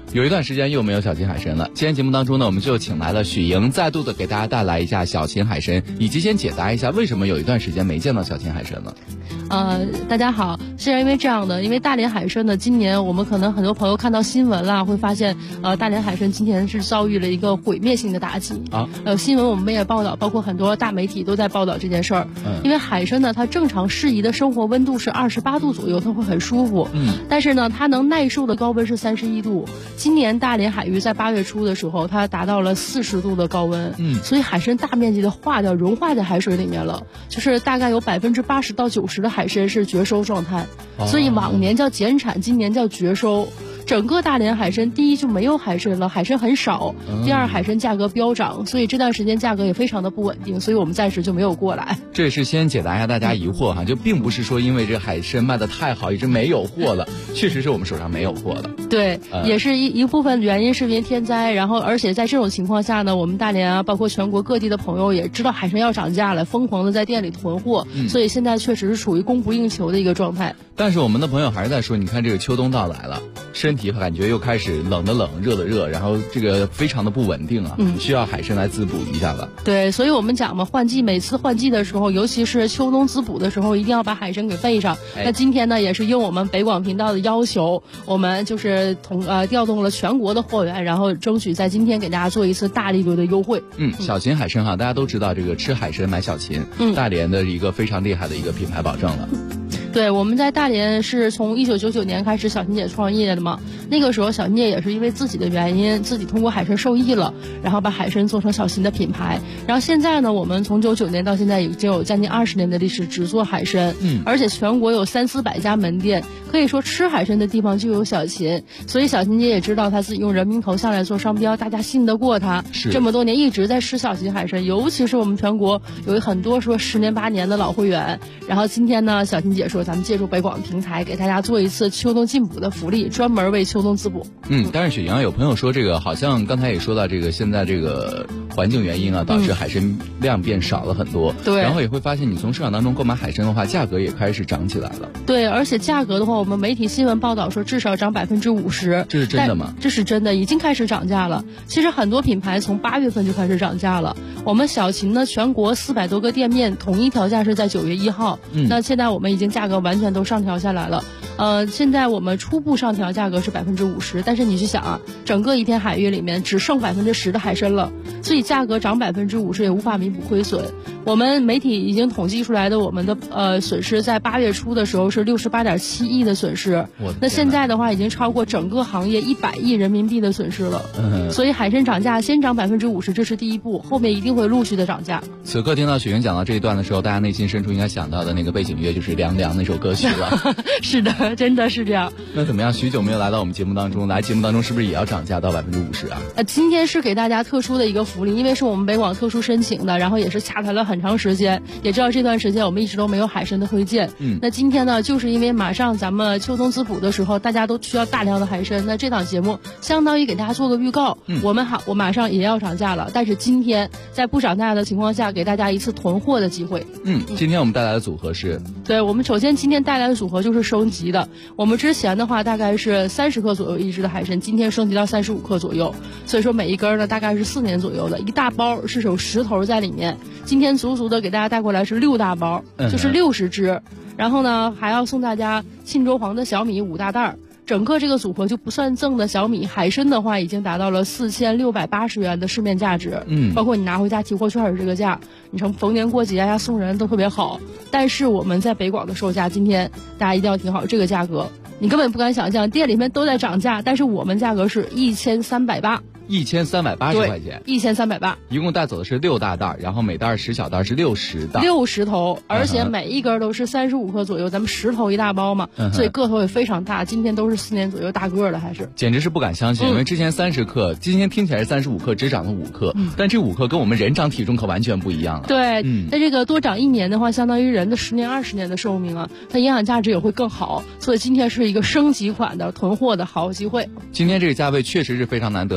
有一段时间又没有小秦海参了。今天节目当中呢，我们就请来了许莹，再度的给大家带来一下小秦海参，以及先解答一下为什么有一段时间没见到小秦海参了。 大家好，是因为这样的，因为大连海参呢，今年我们可能很多朋友看到新闻了，会发现大连海参今年是遭遇了一个毁灭性的打击啊。新闻我们也报道，包括很多大媒体都在报道这件事儿。因为海参呢，它正常适宜的生活温度是28度左右，它会很舒服。但是呢，它能耐受的高温是31度。今年大连海域在8月初的时候，它达到了40度的高温。所以海参大面积的融化在海水里面了，就是大概有80%到90%的海参是绝收状态。所以往年叫减产，今年叫绝收。整个大连海参，第一就没有海参了，海参很少；第二，海参价格飙涨，所以这段时间价格也非常的不稳定，所以我们暂时就没有过来。 这也是先解答一下大家疑惑哈，就并不是说因为这海参卖的太好，一直没有货了，确实是我们手上没有货了。 对，也是一部分原因是因为天灾，然后而且在这种情况下呢，我们大连啊，包括全国各地的朋友也知道海参要涨价了，疯狂的在店里囤货，所以现在确实是处于供不应求的一个状态。 但是我们的朋友还是在说，你看这个秋冬到来了，身体感觉又开始冷的冷，热的热，然后这个非常的不稳定啊，需要海参来滋补一下了。 对，所以我们讲嘛，每次换季的时候，尤其是秋冬滋补的时候，一定要把海参给备上。那今天呢，也是应我们北广频道的要求，我们就是调动了全国的货源，然后争取在今天给大家做一次大力度的优惠。 小秦海参哈，大家都知道这个吃海参买小秦，大连的一个非常厉害的一个品牌保证了。 对，我们在大连是从1999年开始小秦姐创业的嘛，那个时候小秦姐也是因为自己的原因，自己通过海参受益了，然后把海参做成小秦的品牌。然后现在呢，我们从99年到现在已经有将近20年的历史，只做海参，而且全国有300-400家门店，可以说吃海参的地方就有小秦。所以小秦姐也知道她自己用人名头像来做商标，大家信得过她，这么多年一直在吃小秦海参，尤其是我们全国有很多说10年8年的老会员。然后今天呢，小秦姐说咱们借助北广平台给大家做一次秋冬进补的福利，专门为秋冬滋补。 但是雪莹有朋友说这个好像刚才也说到这个现在这个环境原因啊，导致海参量变少了很多。对，然后也会发现你从市场当中购买海参的话，价格也开始涨起来了。 对，而且价格的话，我们媒体新闻报道说至少涨50%。 这是真的吗？ 这是真的，已经开始涨价了。其实很多品牌从8月份就开始涨价了。我们小秦呢，全国400多个店面统一调价是在9月1号。那现在我们已经价格完全都上调下来了。现在我们初步上调价格是50%，但是你去想啊，整个一片海域里面只剩10%的海参了，所以价格涨50%也无法弥补亏损。我们媒体已经统计出来的我们的损失，在8月初的时候是68.7亿的损失，那现在的话已经超过整个行业100亿人民币的损失了。所以海参涨价先涨50%，这是第一步，后面一定会陆续的涨价。 此刻听到雪莹讲到这一段的时候，大家内心深处应该想到的那个背景乐就是《凉凉》那首歌曲了。 是的，真的是这样。 那怎么样？许久没有来到我们节目当中，来节目当中是不是也要涨价到50%啊？ 今天是给大家特殊的一个福利，因为是我们北广特殊申请的，然后也是洽谈了很长时间，也知道这段时间我们一直都没有海参的推荐。那今天呢，就是因为马上咱们秋冬滋补的时候，大家都需要大量的海参，那这档节目相当于给大家做个预告。我马上也要涨价了，但是今天在不涨价的情况下，给大家一次囤货的机会。 今天我们带来的组合是？ 对，我们首先今天带来的组合就是升级的。我们之前的话大概是30克左右一只的海参，今天升级到35克左右，所以说每一根呢大概是4年左右的，一大包是有10头在里面。今天足足的给大家带过来是6大包，就是60只。然后呢，还要送大家沁州黄的小米5大袋。整个这个组合就不算赠的小米，海参的话已经达到了4680元的市面价值，包括你拿回家提货券是这个价，你从逢年过节呀送人都特别好。但是我们在北广的售价，今天大家一定要听好这个价格，你根本不敢想象，店里面都在涨价，但是我们价格是1380。 1380块钱 ，1380， 一共带走的是6大袋，然后每袋10小袋是60袋 ，60头，而且每一根都是35克左右，咱们10头一大包嘛，所以个头也非常大。今天都是4年左右大个的，还是简直是不敢相信，因为之前30克，今天听起来是35克，只长了5克，但这5克跟我们人长体重可完全不一样了。 对，那这个多长1年的话，相当于人的10年20年的寿命啊，它营养价值也会更好，所以今天是一个升级款的囤货的好机会。 今天这个价位确实是非常难得，大家也可以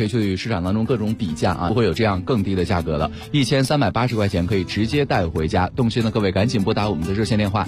以去市场当中各种比价啊，不会有这样更低的价格了，1380块钱可以直接带回家。动心的各位赶紧拨打我们的热线电话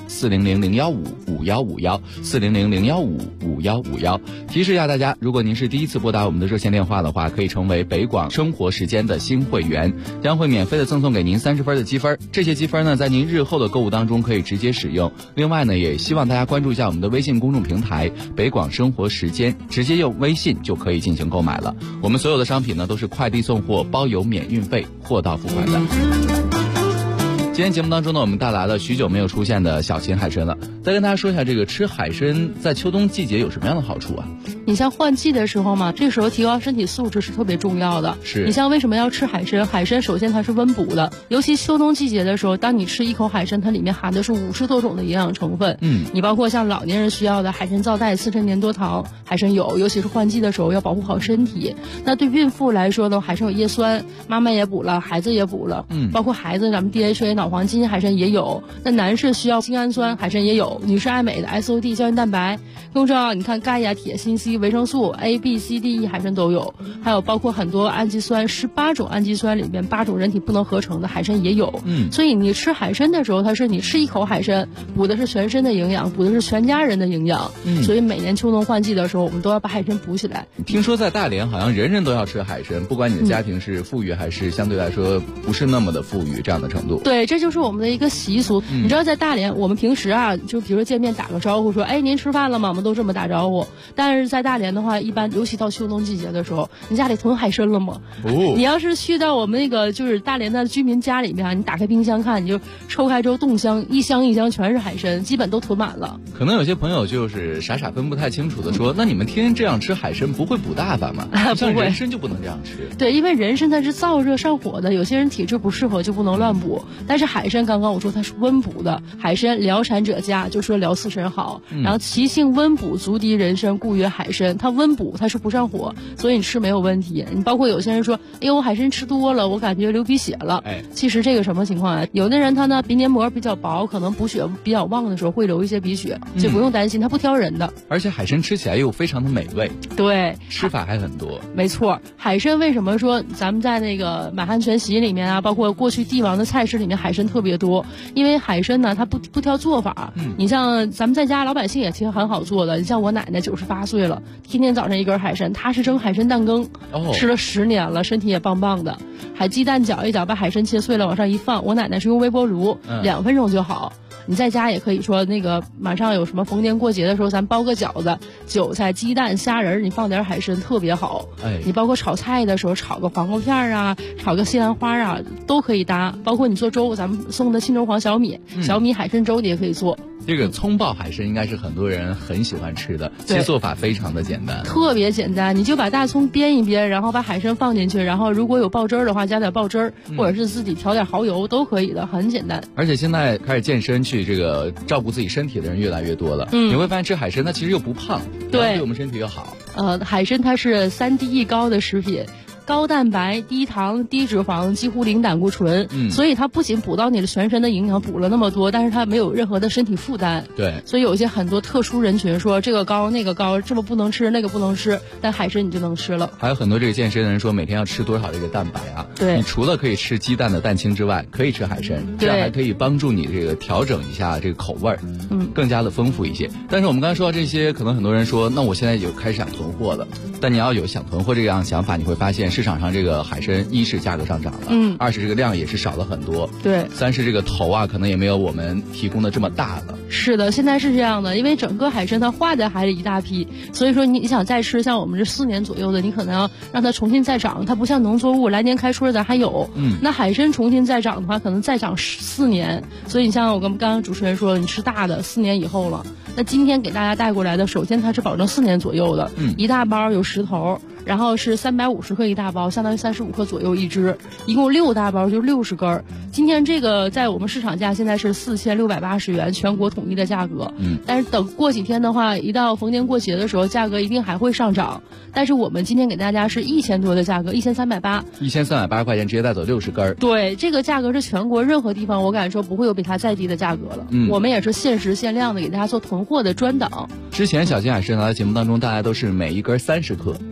400-015-5151，400-015-5151。提示一下大家，如果您是第一次拨打我们的热线电话的话，可以成为北广生活时间的新会员，将会免费的赠送给您30分的积分。这些积分呢，在您日后的购物当中可以直接使用。另外呢，也希望大家关注一下我们的微信公众平台北广生活时间，直接用微信就可以进行购买了。我们所有的商品呢，都是快递送货，包邮免运费，货到付款的。今天节目当中呢，我们带来了许久没有出现的小秦海参了。再跟大家说一下，这个吃海参在秋冬季节有什么样的好处啊？ 你像换季的时候嘛，这时候提高身体素质是特别重要的。 是你像为什么要吃海参？海参首先它是温补的，尤其秋冬季节的时候，当你吃一口海参，它里面含的是50多种的营养成分。你包括像老年人需要的海参皂苷、刺身粘多糖，海参有，尤其是换季的时候要保护好身体。那对孕妇来说呢，海参有叶酸，妈妈也补了，孩子也补了。包括孩子咱们 DHA 脑黄金海参也有。那男士需要精氨酸，海参也有。女士爱美的 SOD 胶原蛋白，更重要你看钙呀、铁、锌、硒、维生素 A、B、C、D、E 海参都有，还有包括很多氨基酸，18种氨基酸里面8种人体不能合成的海参也有。所以你吃海参的时候，它是你吃一口海参，补的是全身的营养，补的是全家人的营养。所以每年秋冬换季的时候，我们都要把海参补起来。 听说在大连好像人人都要吃海参，不管你的家庭是富裕还是相对来说不是那么的富裕这样的程度。 对，这就是我们的一个习俗。你知道在大连，我们平时啊，就比如说见面打个招呼说，哎，您吃饭了吗？我们都这么打招呼。但是在大连的话，一般尤其到秋冬季节的时候，你家里囤海参了吗？你要是去到我们那个就是大连的居民家里面，你打开冰箱看，你就抽开之后冻箱，一箱一箱全是海参，基本都囤满了。 可能有些朋友就是傻傻分不太清楚的说，那你们天天这样吃海参不会补大发吗？像人参就不能这样吃。 对，因为人参它是燥热上火的，有些人体质不适合就不能乱补。但是海参刚刚我说它是温补的，海参疗产者佳，就说疗四神好。然后其性温补，足敌人参，故曰海参。它温补，它是不上火，所以你吃没有问题。你包括有些人说，哎呦，我海参吃多了，我感觉流鼻血了。其实这个什么情况啊？有的人他呢鼻黏膜比较薄，可能补血比较旺的时候会流一些鼻血，就不用担心，它不挑人的。 而且海参吃起来又非常的美味。 对， 吃法还很多。 没错，海参为什么说咱们在那个满汉全席里面啊，包括过去帝王的菜式里面海参特别多？因为海参呢，它不挑做法。你像咱们在家老百姓也其实很好做的。你像我奶奶98岁了，天天早上一根海参，她是蒸海参蛋羹，吃了10年了，身体也棒棒的。还鸡蛋搅一搅，把海参切碎了往上一放。我奶奶是用微波炉，2分钟就好。你在家也可以说那个马上有什么逢年过节的时候，咱包个饺子，韭菜、鸡蛋、虾仁，你放点海参特别好。你包括炒菜的时候，炒个黄瓜片啊，炒个西兰花啊，都可以搭。包括你做粥，咱们送的青州黄小米，小米海参粥你也可以做。 这个葱爆海参应该是很多人很喜欢吃的，其实做法非常的简单， 特别简单。你就把大葱煸一煸，然后把海参放进去，然后如果有爆汁儿的话，加点爆汁儿，或者是自己调点蚝油都可以的，很简单。 而且现在开始健身去这个照顾自己身体的人越来越多了，你会发现吃海参它其实又不胖，对我们身体又好。 海参它是3D 高的食品。高蛋白、低糖、低脂肪，几乎零胆固醇，所以它不仅补到你的全身的营养，补了那么多，但是它没有任何的身体负担。 对， 所以有一些很多特殊人群说这个高那个高，这么不能吃那个不能吃，但海参你就能吃了。 还有很多这个健身的人说每天要吃多少这个蛋白啊？对，你除了可以吃鸡蛋的蛋清之外，可以吃海参，这样还可以帮助你这个调整一下这个口味儿，更加的丰富一些。但是我们刚才说到这些，可能很多人说，那我现在就开始想囤货了。但你要有想囤货这样想法，你会发现市场上这个海参一是价格上涨了，2是这个量也是少了很多，对，3是这个头啊可能也没有我们提供的这么大了。 是的，现在是这样的，因为整个海参它化在海里一大批，所以说你想再吃，像我们这4年左右的，你可能要让它重新再长，它不像农作物来年开春咱还有，那海参重新再长的话，可能再长4年，所以你像我跟刚刚主持人说，你吃大的4年以后了。那今天给大家带过来的，首先它是保证4年左右的，一大包有10头。然后是350克一大包，相当于35克左右一只，一共6大包就60根。今天这个在我们市场价现在是4680元，全国统一的价格。但是等过几天的话，一到逢年过节的时候，价格一定还会上涨。但是我们今天给大家是1000多的价格，1380，1380 块钱直接带走60根。 对，这个价格是全国任何地方我敢说不会有比它再低的价格了。我们也是限时限量的给大家做囤货的专档。 之前小金海参来的节目当中，大家都是每一根30克，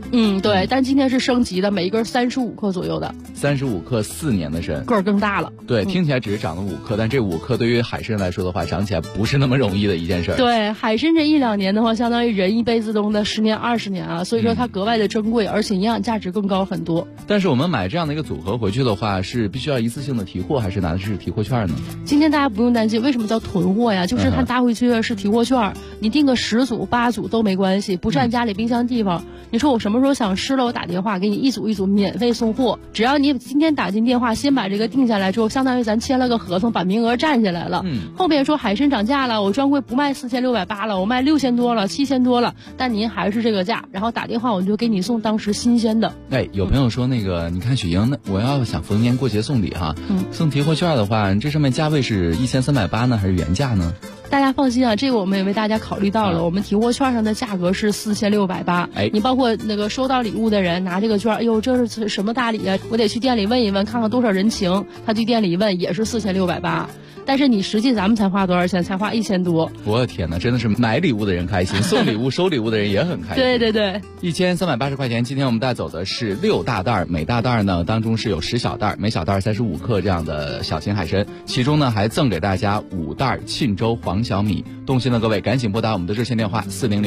对，但今天是升级的，每一根35克左右的 ，35克4年的参， 个儿更大了。 对，听起来只是长了5克，但这5克对于海参来说的话，长起来不是那么容易的一件事。 对，海参这1-2年的话，相当于人一辈子中的10年20年啊，所以说它格外的珍贵，而且营养价值更高很多。 但是我们买这样的一个组合回去的话，是必须要一次性的提货，还是拿的是提货券呢？ 今天大家不用担心，为什么叫囤货呀？就是它拿回去是提货券，你订个10组8组都没关系，不占家里冰箱地方。你说我什么时候想吃了，我打电话给你一组一组免费送货，只要你今天打进电话，先把这个定下来之后，相当于咱签了个合同，把名额占下来了。后面说海参涨价了，我专柜不卖4680了，我卖6000多了，7000多了，但您还是这个价，然后打电话我就给你送当时新鲜的。 有朋友说那个，你看雪莹，我要想逢年过节送礼哈，送提货券的话，这上面价位是1380呢，还是原价呢？ 大家放心啊，这个我们也为大家考虑到了。我们提货券上的价格是4680。你包括那个收到礼物的人拿这个券，哎呦，这是什么大礼啊？我得去店里问一问，看看多少人情。他去店里一问，也是4680。但是你实际咱们才花多少钱？才花1000多。 我的天哪，真的是买礼物的人开心，送礼物收礼物的人也很开心。 对对对 ，1380块钱。今天我们带走的是6大袋，每大袋呢当中是有10小袋，每小袋35克这样的小型海参，其中呢还赠给大家5袋沁州黄小米。动心的各位赶紧拨打我们的热线电话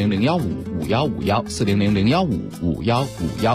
400-015-5151，400-015-5151。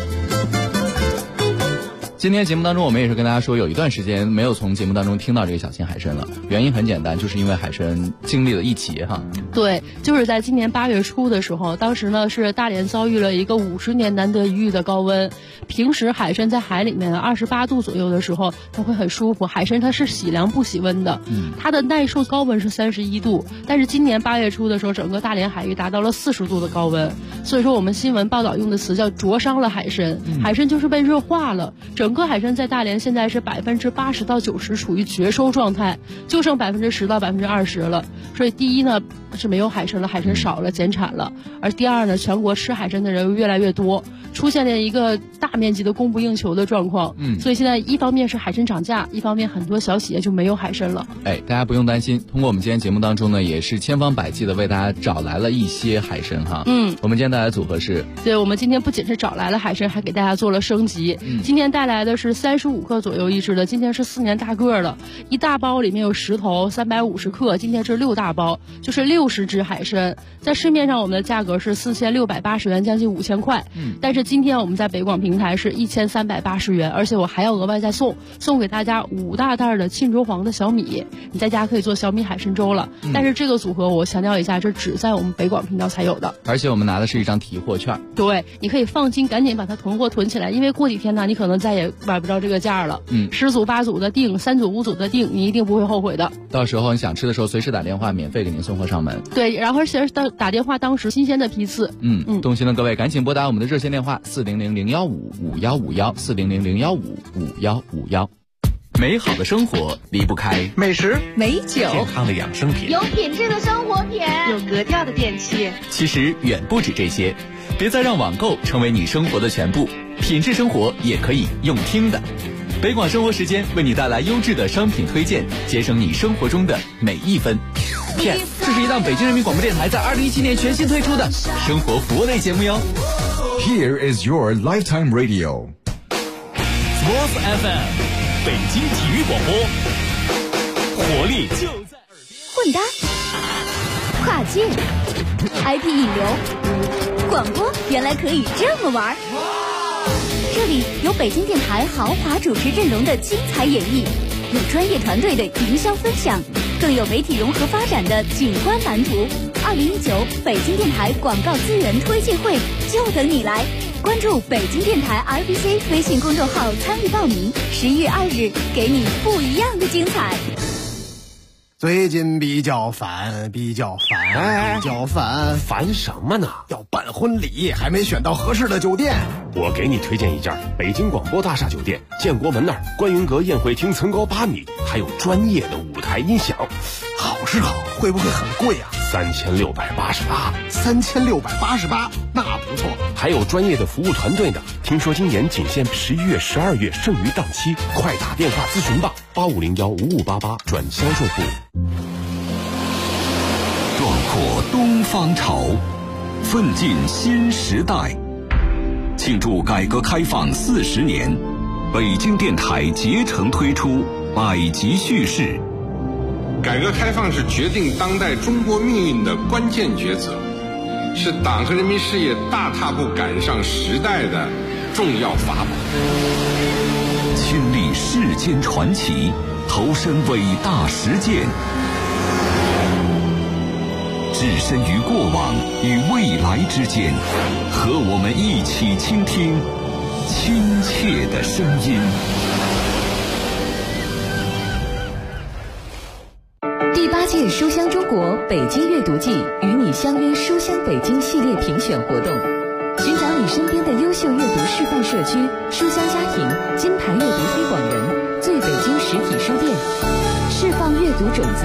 今天节目当中，我们也是跟大家说，有一段时间没有从节目当中听到这个小型海参了。原因很简单，就是因为海参经历了一起哈。 对，就是在今年8月初的时候，当时呢是大连遭遇了一个50年难得一遇的高温。平时海参在海里面28度左右的时候，它会很舒服。海参它是喜凉不喜温的，它的耐受高温是31度。但是今年8月初的时候，整个大连海域达到了40度的高温，所以说我们新闻报道用的词叫灼伤了海参。海参就是被热化了。整个海参在大连现在是80%到90%处于绝收状态，就剩10%到20%了。所以第一呢是没有海参了，海参少了，减产了。而第二呢，全国吃海参的人越来越多，出现了一个大面积的供不应求的状况。所以现在一方面是海参涨价，一方面很多小企业就没有海参了。 大家不用担心，通过我们今天节目当中呢，也是千方百计的为大家找来了一些海参哈。我们今天带来的组合是， 对，我们今天不仅是找来了海参，还给大家做了升级。今天带来的是35克左右一只的，今天是4年大个了，一大包里面有10头，350克，今天是6大包，就是60只海参。在市面上我们的价格是4680元，将近5000块。但是今天我们在北广平台是1380元，而且我还要额外再送给大家5大袋的沁州黄的小米，你在家可以做小米海参粥了。但是这个组合我强调一下，这只在我们北广频道才有的， 而且我们拿的是一张提货券。 对，你可以放心，赶紧把它囤货囤起来，因为过几天呢，你可能再也买不着这个价了。10组8组的订，3组5组的订，你一定不会后悔的。 到时候你想吃的时候，随时打电话，免费给您送货上门。 对，然后而且打电话当时新鲜的批次。 动心的各位赶紧拨打我们的热线电话400-015-5151，400-015-5151。 美好的生活离不开美食、 美酒、 健康的养生品、 有品质的生活品、 有格调的电器。 其实远不止这些，别再让网购成为你生活的全部，品质生活也可以用听的。北广生活时间为你带来优质的商品推荐，节省你生活中的每一分。Yes， 这是一档北京人民广播电台在2017年全新推出的生活服务类节目哟。 Here is your lifetime radio. Sports FM， 北京体育广播，活力就在耳边。 混搭、跨界、IP 引流，广播原来可以这么玩。这里有北京电台豪华主持阵容的精彩演绎，有专业团队的营销分享，更有媒体融合发展的景观蓝图。2019北京电台广告资源推介会就等你来，关注北京电台 RBC 微信公众号参与报名，11月2日给你不一样的精彩。 最近比较烦， 烦什么呢？ 要办婚礼，还没选到合适的酒店。 我给你推荐一家北京广播大厦酒店，建国门那儿观云阁宴会厅层高8米，还有专业的舞台音响。 好是好，会不会很贵啊 ？3688， 那不错。 还有专业的服务团队呢。听说今年仅限11月、12月剩余档期，快打电话咨询吧，85015588转销售部。 壮阔东方潮，奋进新时代。 庆祝改革开放40年，北京电台竭诚推出百集叙事。 改革开放是决定当代中国命运的关键抉择，是党和人民事业大踏步赶上时代的重要法宝。 亲历世间传奇，投身伟大实践，置身于过往与未来之间，和我们一起倾听亲切的声音。 第8届书香中国北京阅读季与你相约书香北京系列评选活动，寻找你身边的优秀阅读示范社区、书香家庭、金牌阅读推广人、最北京实体书店，释放阅读种子。